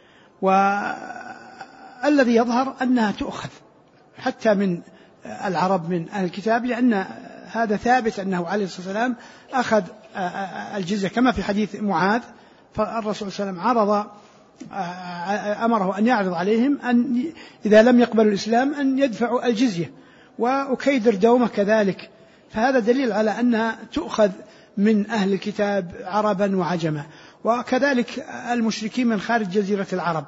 والذي يظهر أنها تؤخذ حتى من العرب من أهل الكتاب، لأن هذا ثابت أنه عليه الصلاة والسلام أخذ الجزية كما في حديث معاذ. فالرسول صلى الله عليه وسلم أمره أن يعرض عليهم أن إذا لم يقبلوا الإسلام أن يدفعوا الجزية، وأكيدر دومة كذلك. فهذا دليل على أنها تؤخذ من أهل الكتاب عربا وعجما، وكذلك المشركين من خارج جزيرة العرب.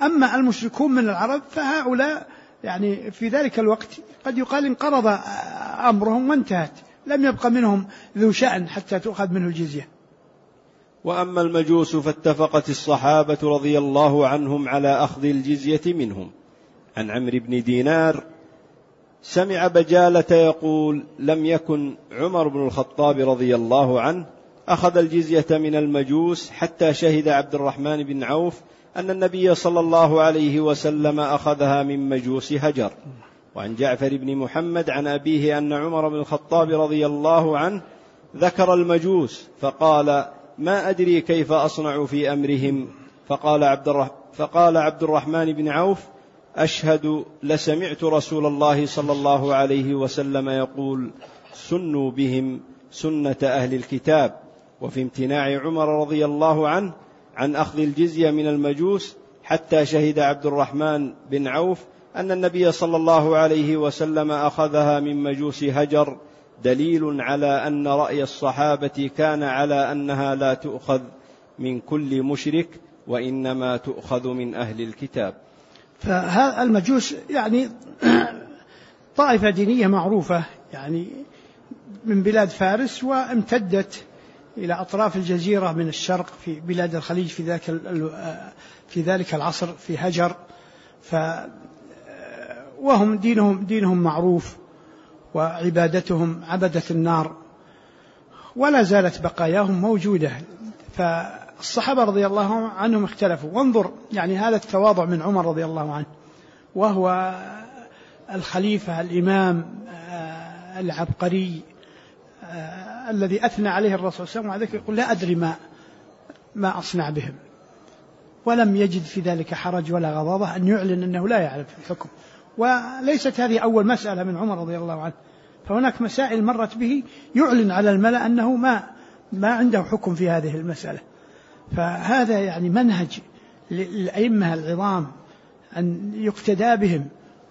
أما المشركون من العرب فهؤلاء يعني في ذلك الوقت قد يقال انقرض أمرهم وانتهت، لم يبق منهم ذو شأن حتى تؤخذ منه الجزية.
وأما المجوس فاتفقت الصحابة رضي الله عنهم على أخذ الجزية منهم. عن عمرو بن دينار سمع بجالة يقول: لم يكن عمر بن الخطاب رضي الله عنه أخذ الجزية من المجوس حتى شهد عبد الرحمن بن عوف أن النبي صلى الله عليه وسلم أخذها من مجوس هجر. وعن جعفر بن محمد عن أبيه أن عمر بن الخطاب رضي الله عنه ذكر المجوس فقال: ما أدري كيف أصنع في أمرهم. فقال عبد الرحمن بن عوف: أشهد لسمعت رسول الله صلى الله عليه وسلم يقول: سنوا بهم سنة أهل الكتاب. وفي امتناع عمر رضي الله عنه عن أخذ الجزية من المجوس حتى شهد عبد الرحمن بن عوف أن النبي صلى الله عليه وسلم أخذها من مجوس هجر دليل على أن رأي الصحابة كان على أنها لا تؤخذ من كل مشرك وإنما تؤخذ من أهل الكتاب.
فهذا المجوس يعني طائفة دينية معروفة يعني من بلاد فارس، وامتدت إلى أطراف الجزيرة من الشرق في بلاد الخليج في ذلك العصر في هجر. وهم دينهم معروف، وعبادتهم عبدة النار، ولا زالت بقاياهم موجودة. فالصحابة رضي الله عنهم اختلفوا. وانظر يعني هذا التواضع من عمر رضي الله عنه، وهو الخليفة الإمام العبقري الذي أثنى عليه الرسول صلى الله عليه وسلم، يقول: لا أدري ما أصنع بهم، ولم يجد في ذلك حرج ولا غضاضة أن يعلن أنه لا يعرف الحكم. وليست هذه أول مسألة من عمر رضي الله عنه، فهناك مسائل مرت به يعلن على الملأ أنه ما عنده حكم في هذه المسألة. فهذا يعني منهج للأئمة العظام أن يقتدى بهم.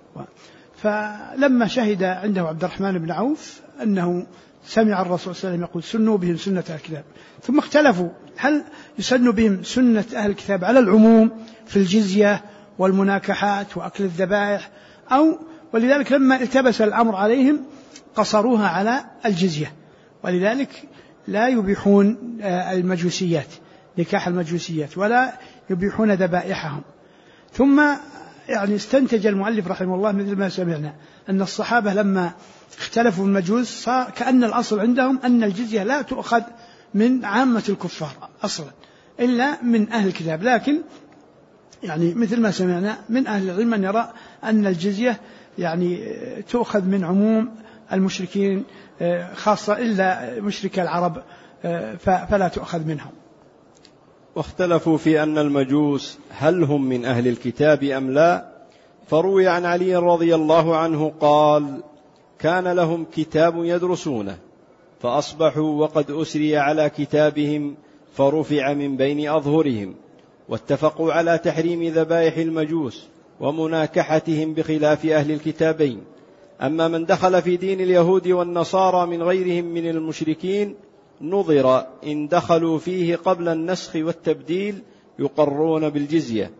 فلما شهد عنده عبد الرحمن بن عوف أنه سمع الرسول صلى الله عليه وسلم يقول: سنوا بهم سنة أهل الكتاب، ثم اختلفوا هل يسن بهم سنة أهل الكتاب على العموم في الجزية والمناكحات وأكل الذبائح، ولذلك لما التبس الأمر عليهم قصروها على الجزية، ولذلك لا يبيحون المجوسيات، نكاح المجوسيات، ولا يبيحون ذبائحهم. ثم يعني استنتج المؤلف رحمه الله مثل ما سمعنا أن الصحابة لما اختلفوا المجوس صار كأن الأصل عندهم أن الجزية لا تؤخذ من عامة الكفار أصلا إلا من أهل الكتاب. لكن يعني مثل ما سمعنا من أهل العلم من يرى أن الجزية يعني تؤخذ من عموم المشركين، خاصة إلا مشرك العرب فلا تؤخذ منهم.
واختلفوا في أن المجوس هل هم من أهل الكتاب أم لا. فروي عن علي رضي الله عنه قال: كان لهم كتاب يدرسونه فأصبحوا وقد أسري على كتابهم فرفع من بين أظهرهم، واتفقوا على تحريم ذبائح المجوس ومناكحتهم بخلاف أهل الكتابين. أما من دخل في دين اليهود والنصارى من غيرهم من المشركين نظر إن دخلوا فيه قبل النسخ والتبديل يقرون بالجزية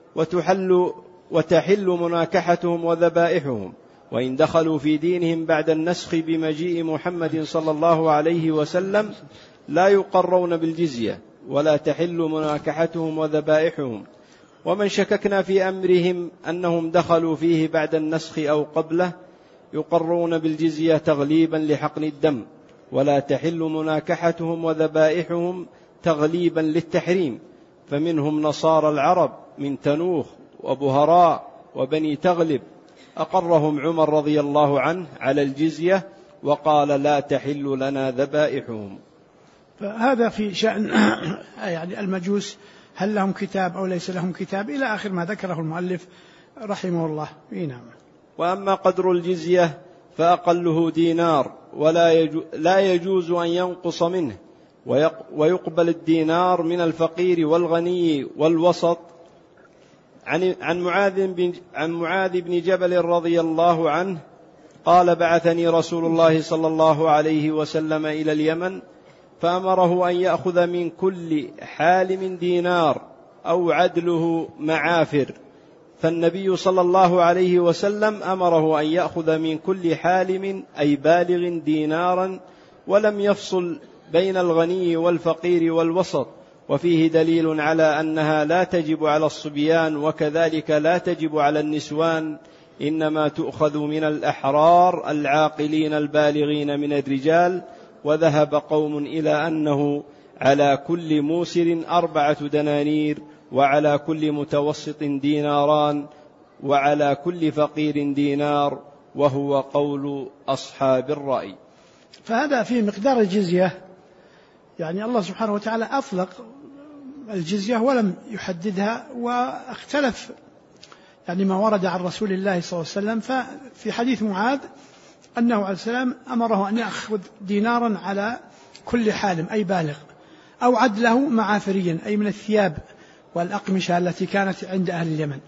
وتحل مناكحتهم وذبائحهم، وإن دخلوا في دينهم بعد النسخ بمجيء محمد صلى الله عليه وسلم لا يقرون بالجزية ولا تحل مناكحتهم وذبائحهم. ومن شككنا في أمرهم أنهم دخلوا فيه بعد النسخ أو قبله يقرون بالجزية تغليبا لحقن الدم، ولا تحل مناكحتهم وذبائحهم تغليبا للتحريم. فمنهم نصارى العرب من تنوخ وبهراء وبني تغلب أقرهم عمر رضي الله عنه على الجزية وقال: لا تحل لنا ذبائحهم.
فهذا في شأن يعني المجوس هل لهم كتاب أو ليس لهم كتاب إلى آخر ما ذكره المؤلف رحمه الله. نعم.
وأما قدر الجزية فأقله دينار لا يجوز أن ينقص منه، ويقبل الدينار من الفقير والغني والوسط. عن معاذ بن جبل رضي الله عنه قال: بعثني رسول الله صلى الله عليه وسلم إلى اليمن فأمره أن يأخذ من كل حالم دينار أو عدله معافر، فالنبي صلى الله عليه وسلم أمره أن يأخذ من كل حالم أي بالغ دينارا، ولم يفصل بين الغني والفقير والوسط. وفيه دليل على أنها لا تجب على الصبيان، وكذلك لا تجب على النسوان، إنما تؤخذ من الأحرار العاقلين البالغين من الرجال. وذهب قوم إلى أنه على كل موسر 4 دنانير، وعلى كل متوسط ديناران، وعلى كل فقير دينار، وهو قول أصحاب الرأي.
فهذا في مقدار الجزية، يعني الله سبحانه وتعالى أطلق الجزية ولم يحددها، واختلف يعني ما ورد عن رسول الله صلى الله عليه وسلم. ففي حديث معاذ أنه عليه السلام أمره أن يأخذ دينارا على كل حالم أي بالغ، أو عدله معافريا أي من الثياب والأقمشة التي كانت عند أهل اليمن.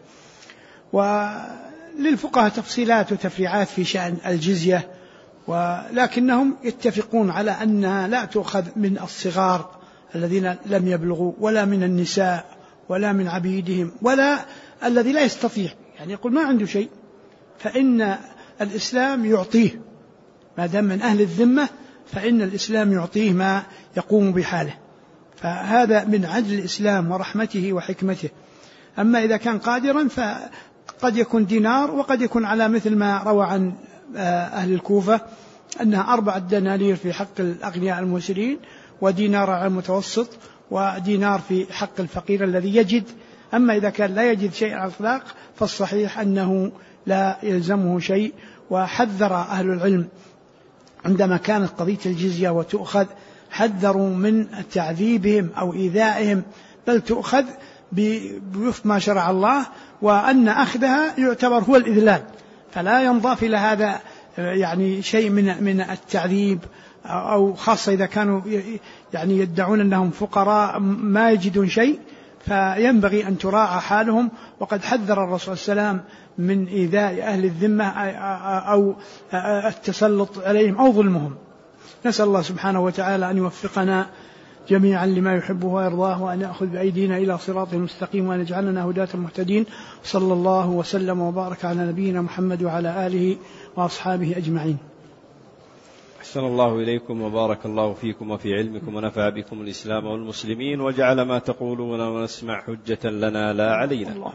وللفقهاء تفصيلات وتفريعات في شأن الجزية، ولكنهم يتفقون على أنها لا تؤخذ من الصغار الذين لم يبلغوا، ولا من النساء، ولا من عبيدهم، ولا الذي لا يستطيع، يعني يقول ما عنده شيء، فإن الإسلام يعطيه ما دام من أهل الذمة، فإن الإسلام يعطيه ما يقوم بحاله. فهذا من عدل الإسلام ورحمته وحكمته. أما إذا كان قادرا فقد يكون دينار، وقد يكون على مثل ما روى عن أهل الكوفة أنها 4 دنانير في حق الأغنياء المسرين، ودينار على المتوسط، ودينار في حق الفقير الذي يجد. أما إذا كان لا يجد شيء على الإطلاق فالصحيح أنه لا يلزمه شيء. وحذر أهل العلم عندما كانت قضية الجزية وتؤخذ، حذروا من تعذيبهم أو إيذائهم، بل تؤخذ بوفق ما شرع الله، وأن أخذها يعتبر هو الإذلال، فلا ينضاف إلى هذا يعني شيء من التعذيب، أو خاصة إذا كانوا يعني يدعون أنهم فقراء ما يجدون شيء، فينبغي أن تراعى حالهم. وقد حذر الرسول صلى الله عليه وسلم من إيذاء أهل الذمة أو التسلط عليهم أو ظلمهم. نسأل الله سبحانه وتعالى أن يوفقنا جميعا لما يحبه ويرضاه، وأن يأخذ بأيدينا إلى صراط المستقيم، وأن يجعلنا هداة المهتدين. صلى الله وسلم وبارك على نبينا محمد وعلى آله وأصحابه أجمعين.
أحسن الله إليكم وبارك الله فيكم وفي علمكم، ونفع بكم الإسلام والمسلمين، وجعل ما تقولون ونسمع حجة لنا لا علينا.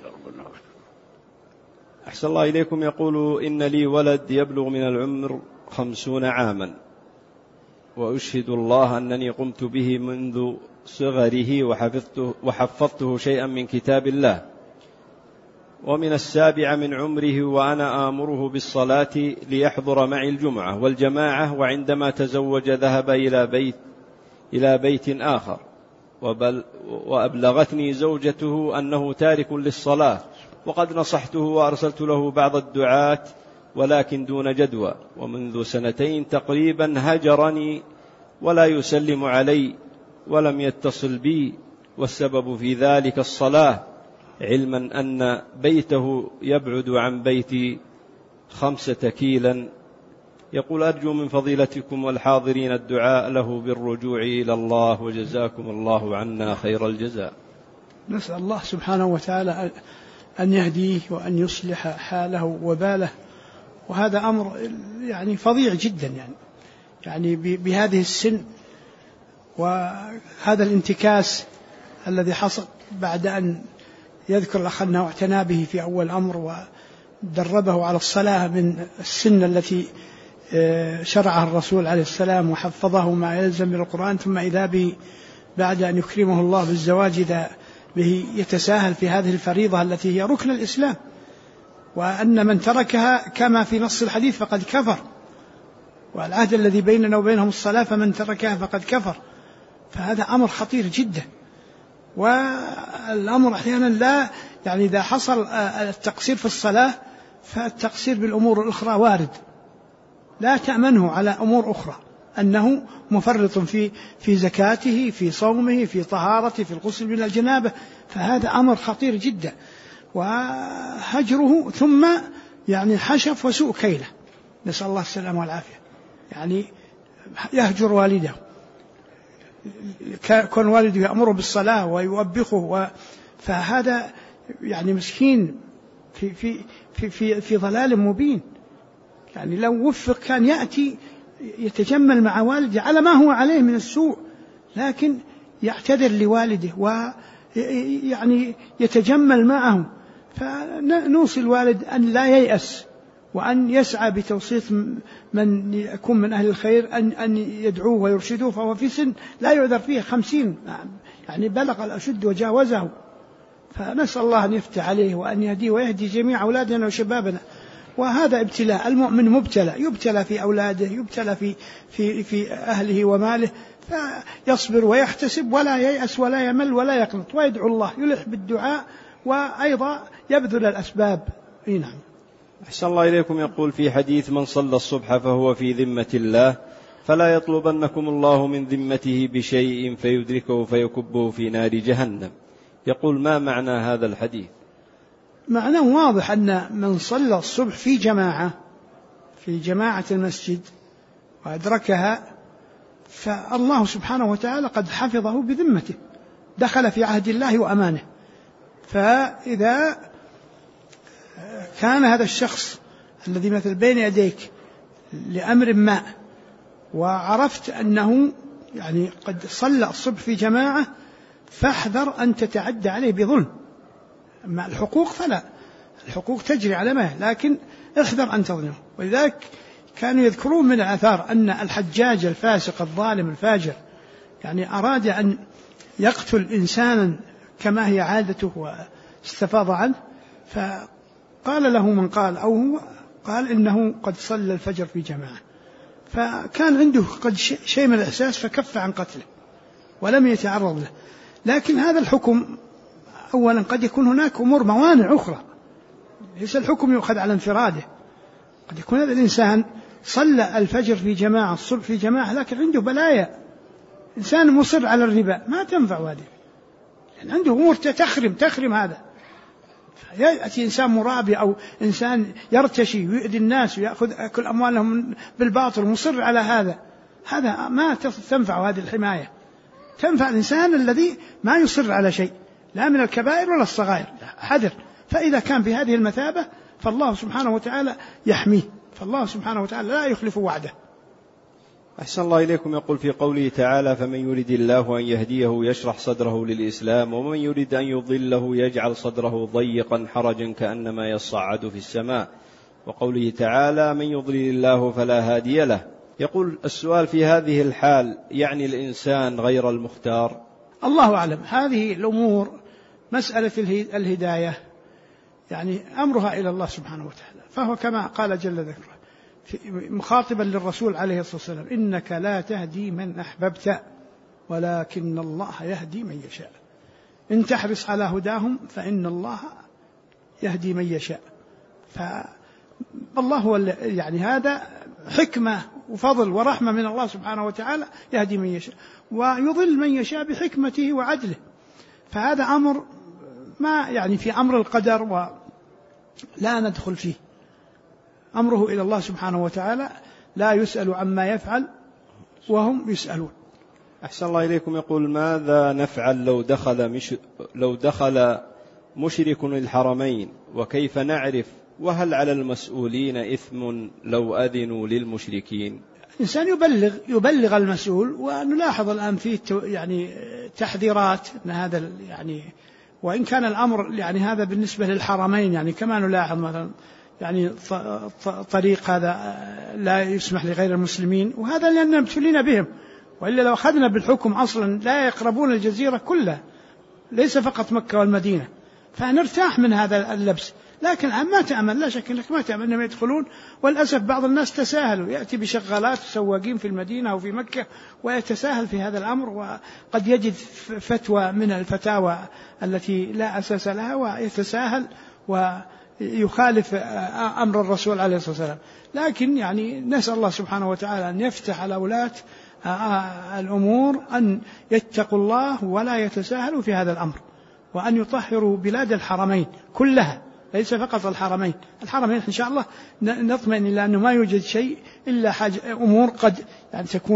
أحسن الله إليكم. يقول: إن لي ولد يبلغ من العمر 50 عاما، وأشهد الله أنني قمت به منذ صغره وحفظته شيئا من كتاب الله، ومن 7 من عمره وأنا آمره بالصلاة ليحضر معي الجمعة والجماعة، وعندما تزوج ذهب إلى بيت آخر، وأبلغتني زوجته أنه تارك للصلاة، وقد نصحته وأرسلت له بعض الدعاة ولكن دون جدوى. ومنذ 2 تقريبا هجرني ولا يسلم علي ولم يتصل بي، والسبب في ذلك الصلاة، علما أن بيته يبعد عن بيتي 5 كيلا. يقول: أرجو من فضيلتكم والحاضرين الدعاء له بالرجوع إلى الله، وجزاكم الله عنا خير الجزاء.
نسأل الله سبحانه وتعالى أن يهديه وأن يصلح حاله وباله. وهذا أمر يعني فظيع جدا، يعني بهذه السن، وهذا الانتكاس الذي حصل بعد أن يذكر الأخ أنه اعتنى به في أول أمر ودربه على الصلاة من السن التي شرعها الرسول عليه السلام، وحفظه ما يلزم من القرآن، ثم إذا به بعد أن يكرمه الله بالزواج إذا به يتساهل في هذه الفريضة التي هي ركن الإسلام، وأن من تركها كما في نص الحديث فقد كفر، والعهد الذي بيننا وبينهم الصلاة، فمن تركها فقد كفر. فهذا أمر خطير جدا. والأمر أحيانا لا يعني إذا حصل التقصير في الصلاة فالتقصير بالأمور الأخرى وارد، لا تأمنه على أمور أخرى، أنه مفرط في زكاته، في صومه، في طهارته، في الغسل من الجنابة، فهذا أمر خطير جدا. وهجره ثم يعني حشف وسوء كيله، نسأل الله السلامة والعافية، يعني يهجر والده كون والده يأمره بالصلاة ويوبخه، فهذا يعني مسكين في ضلال مبين. يعني لو وفق كان يأتي يتجمل مع والده على ما هو عليه من السوء، لكن يعتذر لوالده ويعني يتجمل معه. فنوصي الوالد أن لا ييأس، وأن يسعى بتوسيط من يكون من أهل الخير أن يدعوه ويرشدوه، فهو في سن لا يعذر فيه 50، يعني بلغ الأشد وجاوزه. فنسأل الله أن يفتح عليه وأن يهديه ويهدي جميع أولادنا وشبابنا. وهذا ابتلاء، المؤمن مبتلى، يبتلى في أولاده، يبتلى في أهله وماله، فيصبر ويحتسب ولا ييأس ولا يمل ولا يقنط، ويدعو الله، يلح بالدعاء، وأيضا يبذل الأسباب. نعم.
أحسن الله إليكم. يقول في حديث: من صلى الصبح فهو في ذمة الله، فلا يطلبنكم الله من ذمته بشيء فيدركه فيكبه في نار جهنم. يقول: ما معنى هذا الحديث؟
معناه واضح، أن من صلى الصبح في جماعة المسجد وأدركها، فالله سبحانه وتعالى قد حفظه بذمته، دخل في عهد الله وأمانه. فإذا كان هذا الشخص الذي مثل بين يديك لأمر ما، وعرفت أنه يعني قد صلى الصبح في جماعة، فاحذر أن تتعدى عليه بظلم. أما الحقوق فلا، الحقوق تجري على ما، لكن احذر أن تظلمه. ولذلك كانوا يذكرون من الآثار أن الحجاج الفاسق الظالم الفاجر يعني أراد أن يقتل إنسانا كما هي عادته واستفاض عنه، فقال له من قال، أو هو قال إنه قد صلى الفجر في جماعة، فكان عنده قد شيء من الإحساس فكف عن قتله ولم يتعرض له. لكن هذا الحكم أولا قد يكون هناك أمور موانع أخرى، ليس الحكم يؤخذ على انفراده. قد يكون هذا الإنسان صلى الفجر في جماعة، الصبح في جماعة، لكن عنده بلايا، إنسان مصر على الربا ما تنفع هذه، يعني عنده أمور تخرم هذا. يأتي إنسان مرابي أو إنسان يرتشي ويؤذي الناس ويأخذ كل أموالهم بالباطل مصر على هذا ما تنفع هذه الحماية. تنفع الإنسان الذي ما يصر على شيء، لا من الكبائر ولا الصغائر، حذر. فإذا كان بهذه المثابة فالله سبحانه وتعالى يحميه، فالله سبحانه وتعالى لا يخلف وعده.
أحسن الله إليكم. يقول في قوله تعالى: فمن يريد الله أن يهديه يشرح صدره للإسلام، ومن يريد أن يضله يجعل صدره ضيقا حرجا كأنما يصعد في السماء. وقوله تعالى: من يضلل الله فلا هادي له. يقول السؤال: في هذه الحال يعني الإنسان غير المختار؟
الله أعلم. هذه الأمور مسألة الهداية يعني أمرها إلى الله سبحانه وتعالى، فهو كما قال جل ذكره مخاطبا للرسول عليه الصلاة والسلام: إنك لا تهدي من أحببت ولكن الله يهدي من يشاء، إن تحرص على هداهم فإن الله يهدي من يشاء. فالله هو يعني هذا حكمة وفضل ورحمة من الله سبحانه وتعالى، يهدي من يشاء ويضل من يشاء بحكمته وعدله. فهذا أمر ما يعني في أمر القدر ولا ندخل فيه، أمره إلى الله سبحانه وتعالى، لا يسأل عما يفعل وهم يسألون.
أحسن الله إليكم. يقول: ماذا نفعل لو دخل مشرك الحرمين، وكيف نعرف؟ وهل على المسؤولين إثم لو أذنوا للمشركين؟
الإنسان يبلغ المسؤول، ونلاحظ الآن فيه يعني تحذيرات من هذا يعني، وإن كان الأمر يعني هذا بالنسبة للحرمين يعني كما نلاحظ مثلا يعني طريق هذا لا يسمح لغير المسلمين، وهذا لأننا مبتلين بهم، وإلا لو أخذنا بالحكم أصلا لا يقربون الجزيرة كلها، ليس فقط مكة والمدينة، فنرتاح من هذا اللبس. لكن ما تأمن، لا شك أنك ما تأمن أنهم يدخلون. والأسف بعض الناس تساهلوا، يأتي بشغالات وسواقين في المدينة أو في مكة ويتساهل في هذا الأمر، وقد يجد فتوى من الفتاوى التي لا أساس لها ويتساهل ويخالف أمر الرسول عليه الصلاة والسلام. لكن يعني نسأل الله سبحانه وتعالى أن يفتح على ولاة الأمور أن يتقوا الله ولا يتساهلوا في هذا الأمر، وأن يطهروا بلاد الحرمين كلها، ليس فقط الحرمين إن شاء الله نطمئن إلى أنه ما يوجد شيء إلا أمور قد يعني تكون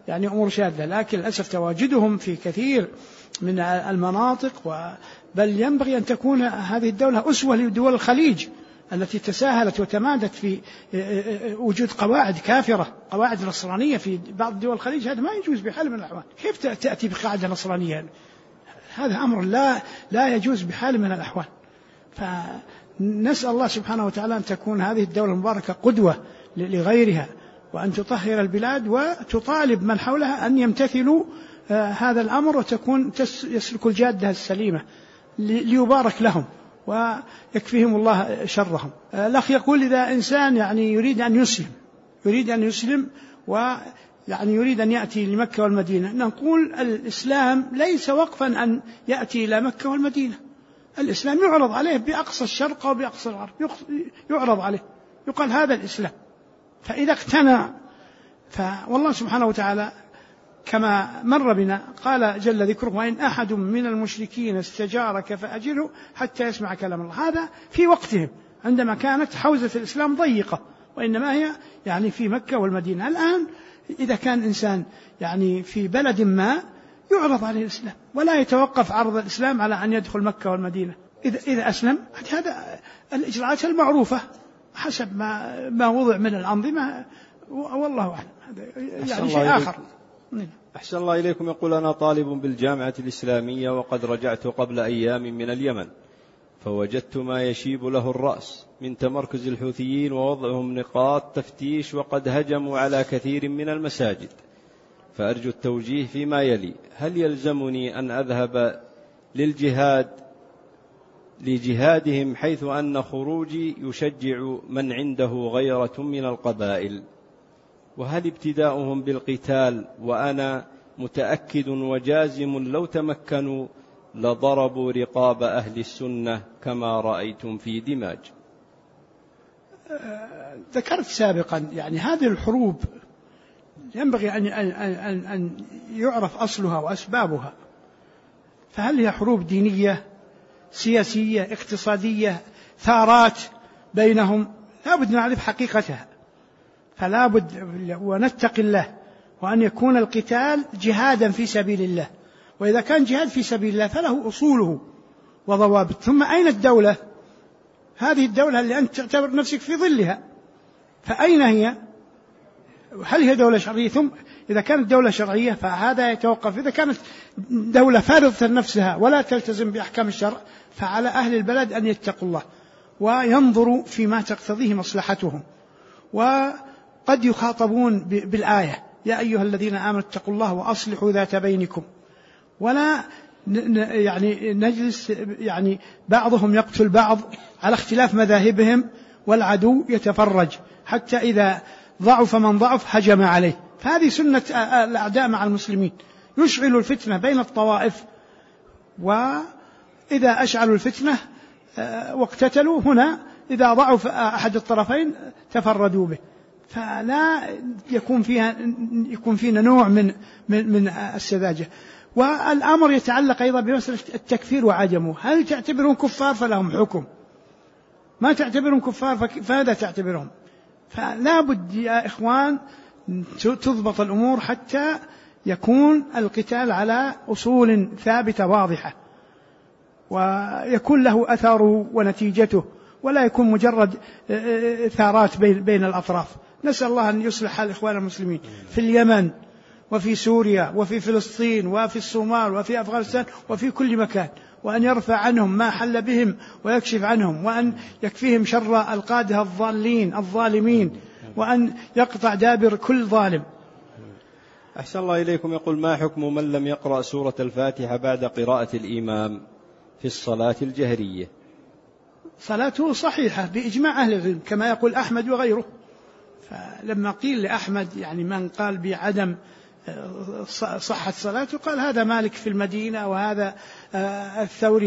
يعني أمور شاذة، لكن للأسف تواجدهم في كثير من المناطق، بل ينبغي أن تكون هذه الدولة أسوة لدول الخليج التي تساهلت وتمادت في وجود قواعد كافرة، قواعد نصرانية في بعض دول الخليج. هذا ما يجوز بحال من الأحوال. كيف تأتي بقاعدة نصرانية؟ هذا أمر لا يجوز بحال من الأحوال. فنسأل الله سبحانه وتعالى أن تكون هذه الدولة المباركة قدوة لغيرها، وأن تطهر البلاد وتطالب من حولها أن يمتثلوا هذا الأمر، وتكون يسلك الجادة السليمة ليبارك لهم ويكفيهم الله شرهم. الأخ يقول إذا إنسان يعني يريد أن يسلم ويعني يريد أن يأتي لمكة والمدينة، نقول الإسلام ليس وقفا أن يأتي إلى مكة والمدينة. الإسلام يعرض عليه بأقصى الشرق وبأقصى الغرب، يعرض عليه، يقال هذا الإسلام. فإذا اقتنع والله سبحانه وتعالى كما مر بنا قال جل ذكره: وإن أحد من المشركين استجارك فأجره حتى يسمع كلام الله. هذا في وقتهم عندما كانت حوزة الإسلام ضيقة، وإنما هي يعني في مكة والمدينة. الآن إذا كان إنسان يعني في بلد ما يعرض عليه الإسلام، ولا يتوقف عرض الإسلام على أن يدخل مكة والمدينة. إذا أسلم، هذا الإجراءات المعروفة حسب ما وضع من الأنظمة، والله أعلم. هذا يعني شيء آخر.
أحسن الله إليكم. يقول: أنا طالب بالجامعة الإسلامية، وقد رجعت قبل أيام من اليمن، فوجدت ما يشيب له الرأس من تمركز الحوثيين ووضعهم نقاط تفتيش، وقد هجموا على كثير من المساجد، فأرجو التوجيه فيما يلي: هل يلزمني أن أذهب لجهادهم، حيث أن خروجي يشجع من عنده غيرة من القبائل؟ وهل ابتداؤهم بالقتال وأنا متأكد وجازم لو تمكنوا لضربوا رقاب أهل السنة كما رأيتم في دماج؟
ذكرت سابقا يعني هذه الحروب ينبغي أن يعرف أصلها وأسبابها. فهل هي حروب دينية، سياسية، اقتصادية، ثارات بينهم؟ لا بد نعرف حقيقتها. فلا بد ونتقي الله، وأن يكون القتال جهادا في سبيل الله. وإذا كان جهاد في سبيل الله فله أصوله وضوابط. ثم أين الدولة؟ هذه الدولة اللي أنت تعتبر نفسك في ظلها، فأين هي؟ هل هي دولة شرعية؟ ثم إذا كانت دولة شرعية فهذا يتوقف. إذا كانت دولة فارضة نفسها ولا تلتزم بأحكام الشرع، فعلى أهل البلد أن يتقوا الله وينظروا فيما تقتضيه مصلحتهم. وقد يخاطبون بالآية: يا أيها الذين آمنوا اتقوا الله وأصلحوا ذات بينكم. ولا يعني نجلس يعني بعضهم يقتل بعض على اختلاف مذاهبهم، والعدو يتفرج حتى إذا ضعف من ضعف هجم عليه. فهذه سنة الأعداء مع المسلمين، يشعل الفتنة بين الطوائف، وإذا أشعلوا الفتنة واقتتلوا هنا، إذا ضعف أحد الطرفين تفردوا به. فلا يكون فينا نوع من السذاجة. والأمر يتعلق أيضا بمسألة التكفير وعدمه. هل تعتبرهم كفار فلهم حكم، ما تعتبرهم كفار فماذا تعتبرهم؟ فلا بد يا إخوان تضبط الأمور حتى يكون القتال على أصول ثابتة واضحة، ويكون له أثره ونتيجته، ولا يكون مجرد ثارات بين الأطراف. نسأل الله أن يصلح حال إخوان المسلمين في اليمن وفي سوريا وفي فلسطين وفي الصومال وفي أفغانستان وفي كل مكان، وأن يرفع عنهم ما حل بهم ويكشف عنهم، وأن يكفيهم شر القادة الضالين الظالمين، وأن يقطع دابر كل ظالم.
أحسن الله إليكم. يقول: ما حكم من لم يقرأ سورة الفاتحة بعد قراءة الإمام في الصلاة الجهرية؟
صلاته صحيحة بإجماع أهل العلم، كما يقول أحمد وغيره. فلما قيل لأحمد يعني من قال بعدم صحة صلاته، قال هذا مالك في المدينة، وهذا الثوري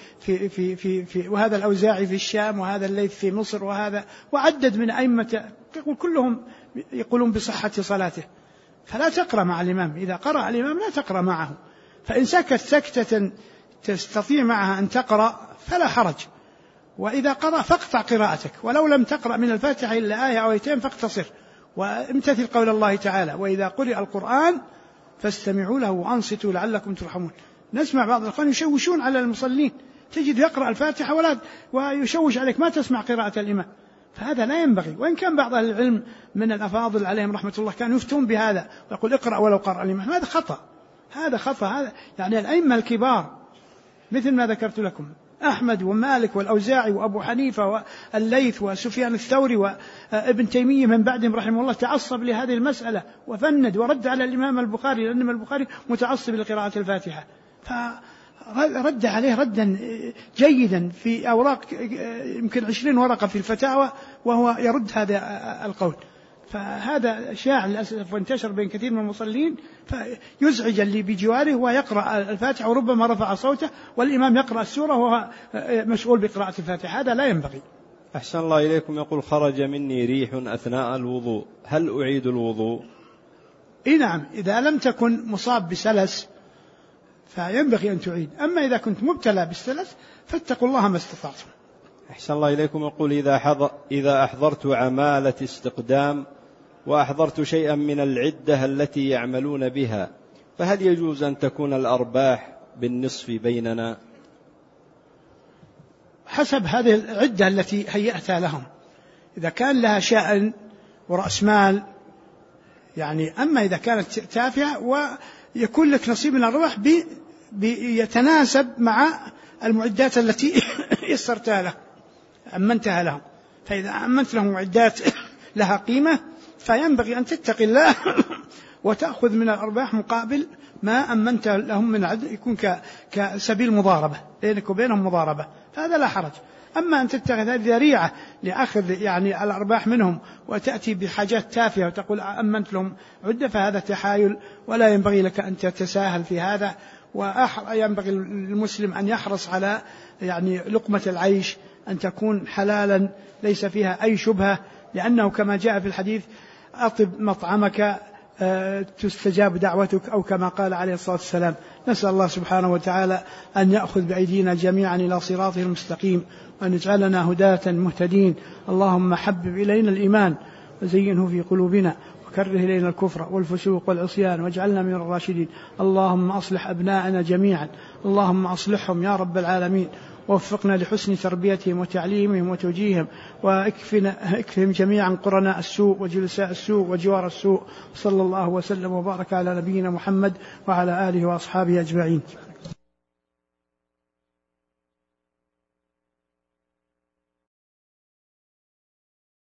في وهذا الأوزاعي في الشام، وهذا الليث في مصر، وعدد من أئمة كلهم يقولون بصحة صلاته. فلا تقرأ مع الإمام، إذا قرأ الإمام لا تقرأ معه. فإن سكت سكتة تستطيع معها أن تقرأ فلا حرج، وإذا قرأ فاقطع قراءتك، ولو لم تقرأ من الفاتحة إلا آية أو آيتين فاقتصر، وامتثل قول الله تعالى: وإذا قرئ القرآن فاستمعوا له وأنصتوا لعلكم ترحمون. نسمع بعض الأخوان يشوشون على المصلين، تجد يقرأ الفاتحة ويشوش عليك، ما تسمع قراءة الإمام، فهذا لا ينبغي. وإن كان بعض أهل العلم من الأفاضل عليهم رحمة الله كانوا يفتون بهذا ويقول اقرأ ولو قرأ الإمام، هذا خطأ، هذا خطأ. هذا يعني الأئمة الكبار مثل ما ذكرت لكم، أحمد ومالك والأوزاعي وأبو حنيفة والليث وسفيان الثوري وابن تيمية من بعدهم رحمه الله، تعصب لهذه المسألة وفند ورد على الإمام البخاري، لأن البخاري متعصب لقراءة الفاتحة، فرد عليه ردا جيدا في أوراق يمكن 20 ورقة في الفتاوى وهو يرد هذا القول. فهذا شاع للأسف وانتشر بين كثير من المصلين، فيزعج اللي بجواره ويقرأ الفاتحة وربما رفع صوته والإمام يقرأ السورة وهو مشغول بقراءة الفاتحة، هذا لا ينبغي.
أحسن الله إليكم. يقول: خرج مني ريح أثناء الوضوء، هل أعيد الوضوء؟
نعم، إذا لم تكن مصاب بسلس فينبغي أن تعيد، أما إذا كنت مبتلى بالسلس فاتقوا الله ما استطعتم.
أحسن الله إليكم. يقول: إذا أحضرت عمالة استقدام وأحضرت شيئا من العدة التي يعملون بها، فهل يجوز أن تكون الأرباح بالنصف بيننا؟
حسب هذه العدة التي هيأتها لهم، إذا كان لها شأن ورأس مال يعني. أما إذا كانت تافهة ويكون لك نصيب من الأرباح يتناسب مع المعدات التي يسرتها له، أمنتها لهم. فإذا أمنت لهم معدات لها قيمة فينبغي أن تتقي الله وتأخذ من الأرباح مقابل ما أمنت لهم من عدل، يكون كسبيل مضاربة بينك وبينهم مضاربة، فهذا لا حرج. أما أن تتخذ هذه ذريعة لأخذ يعني الأرباح منهم وتأتي بحاجات تافهة وتقول أمنت لهم عدة، فهذا تحايل ولا ينبغي لك أن تتساهل في هذا. وينبغي المسلم أن يحرص على يعني لقمة العيش أن تكون حلالا ليس فيها أي شبهة، لأنه كما جاء في الحديث: أطب مطعمك تستجاب دعوتك، أو كما قال عليه الصلاة والسلام. نسأل الله سبحانه وتعالى أن يأخذ بأيدينا جميعا إلى صراطه المستقيم، وأن يجعلنا هداة مهتدين. اللهم حبب إلينا الإيمان وزينه في قلوبنا، وكره إلينا الكفر والفسوق والعصيان، واجعلنا من الراشدين. اللهم أصلح أبناءنا جميعا، اللهم أصلحهم يا رب العالمين، ووفقنا لحسن تربيتهم وتعليمهم وتوجيههم، واكفهم جميعا قرناء السوء وجلساء السوء وجوار السوء. صلى الله وسلم وبارك على نبينا محمد وعلى آله وأصحابه أجمعين.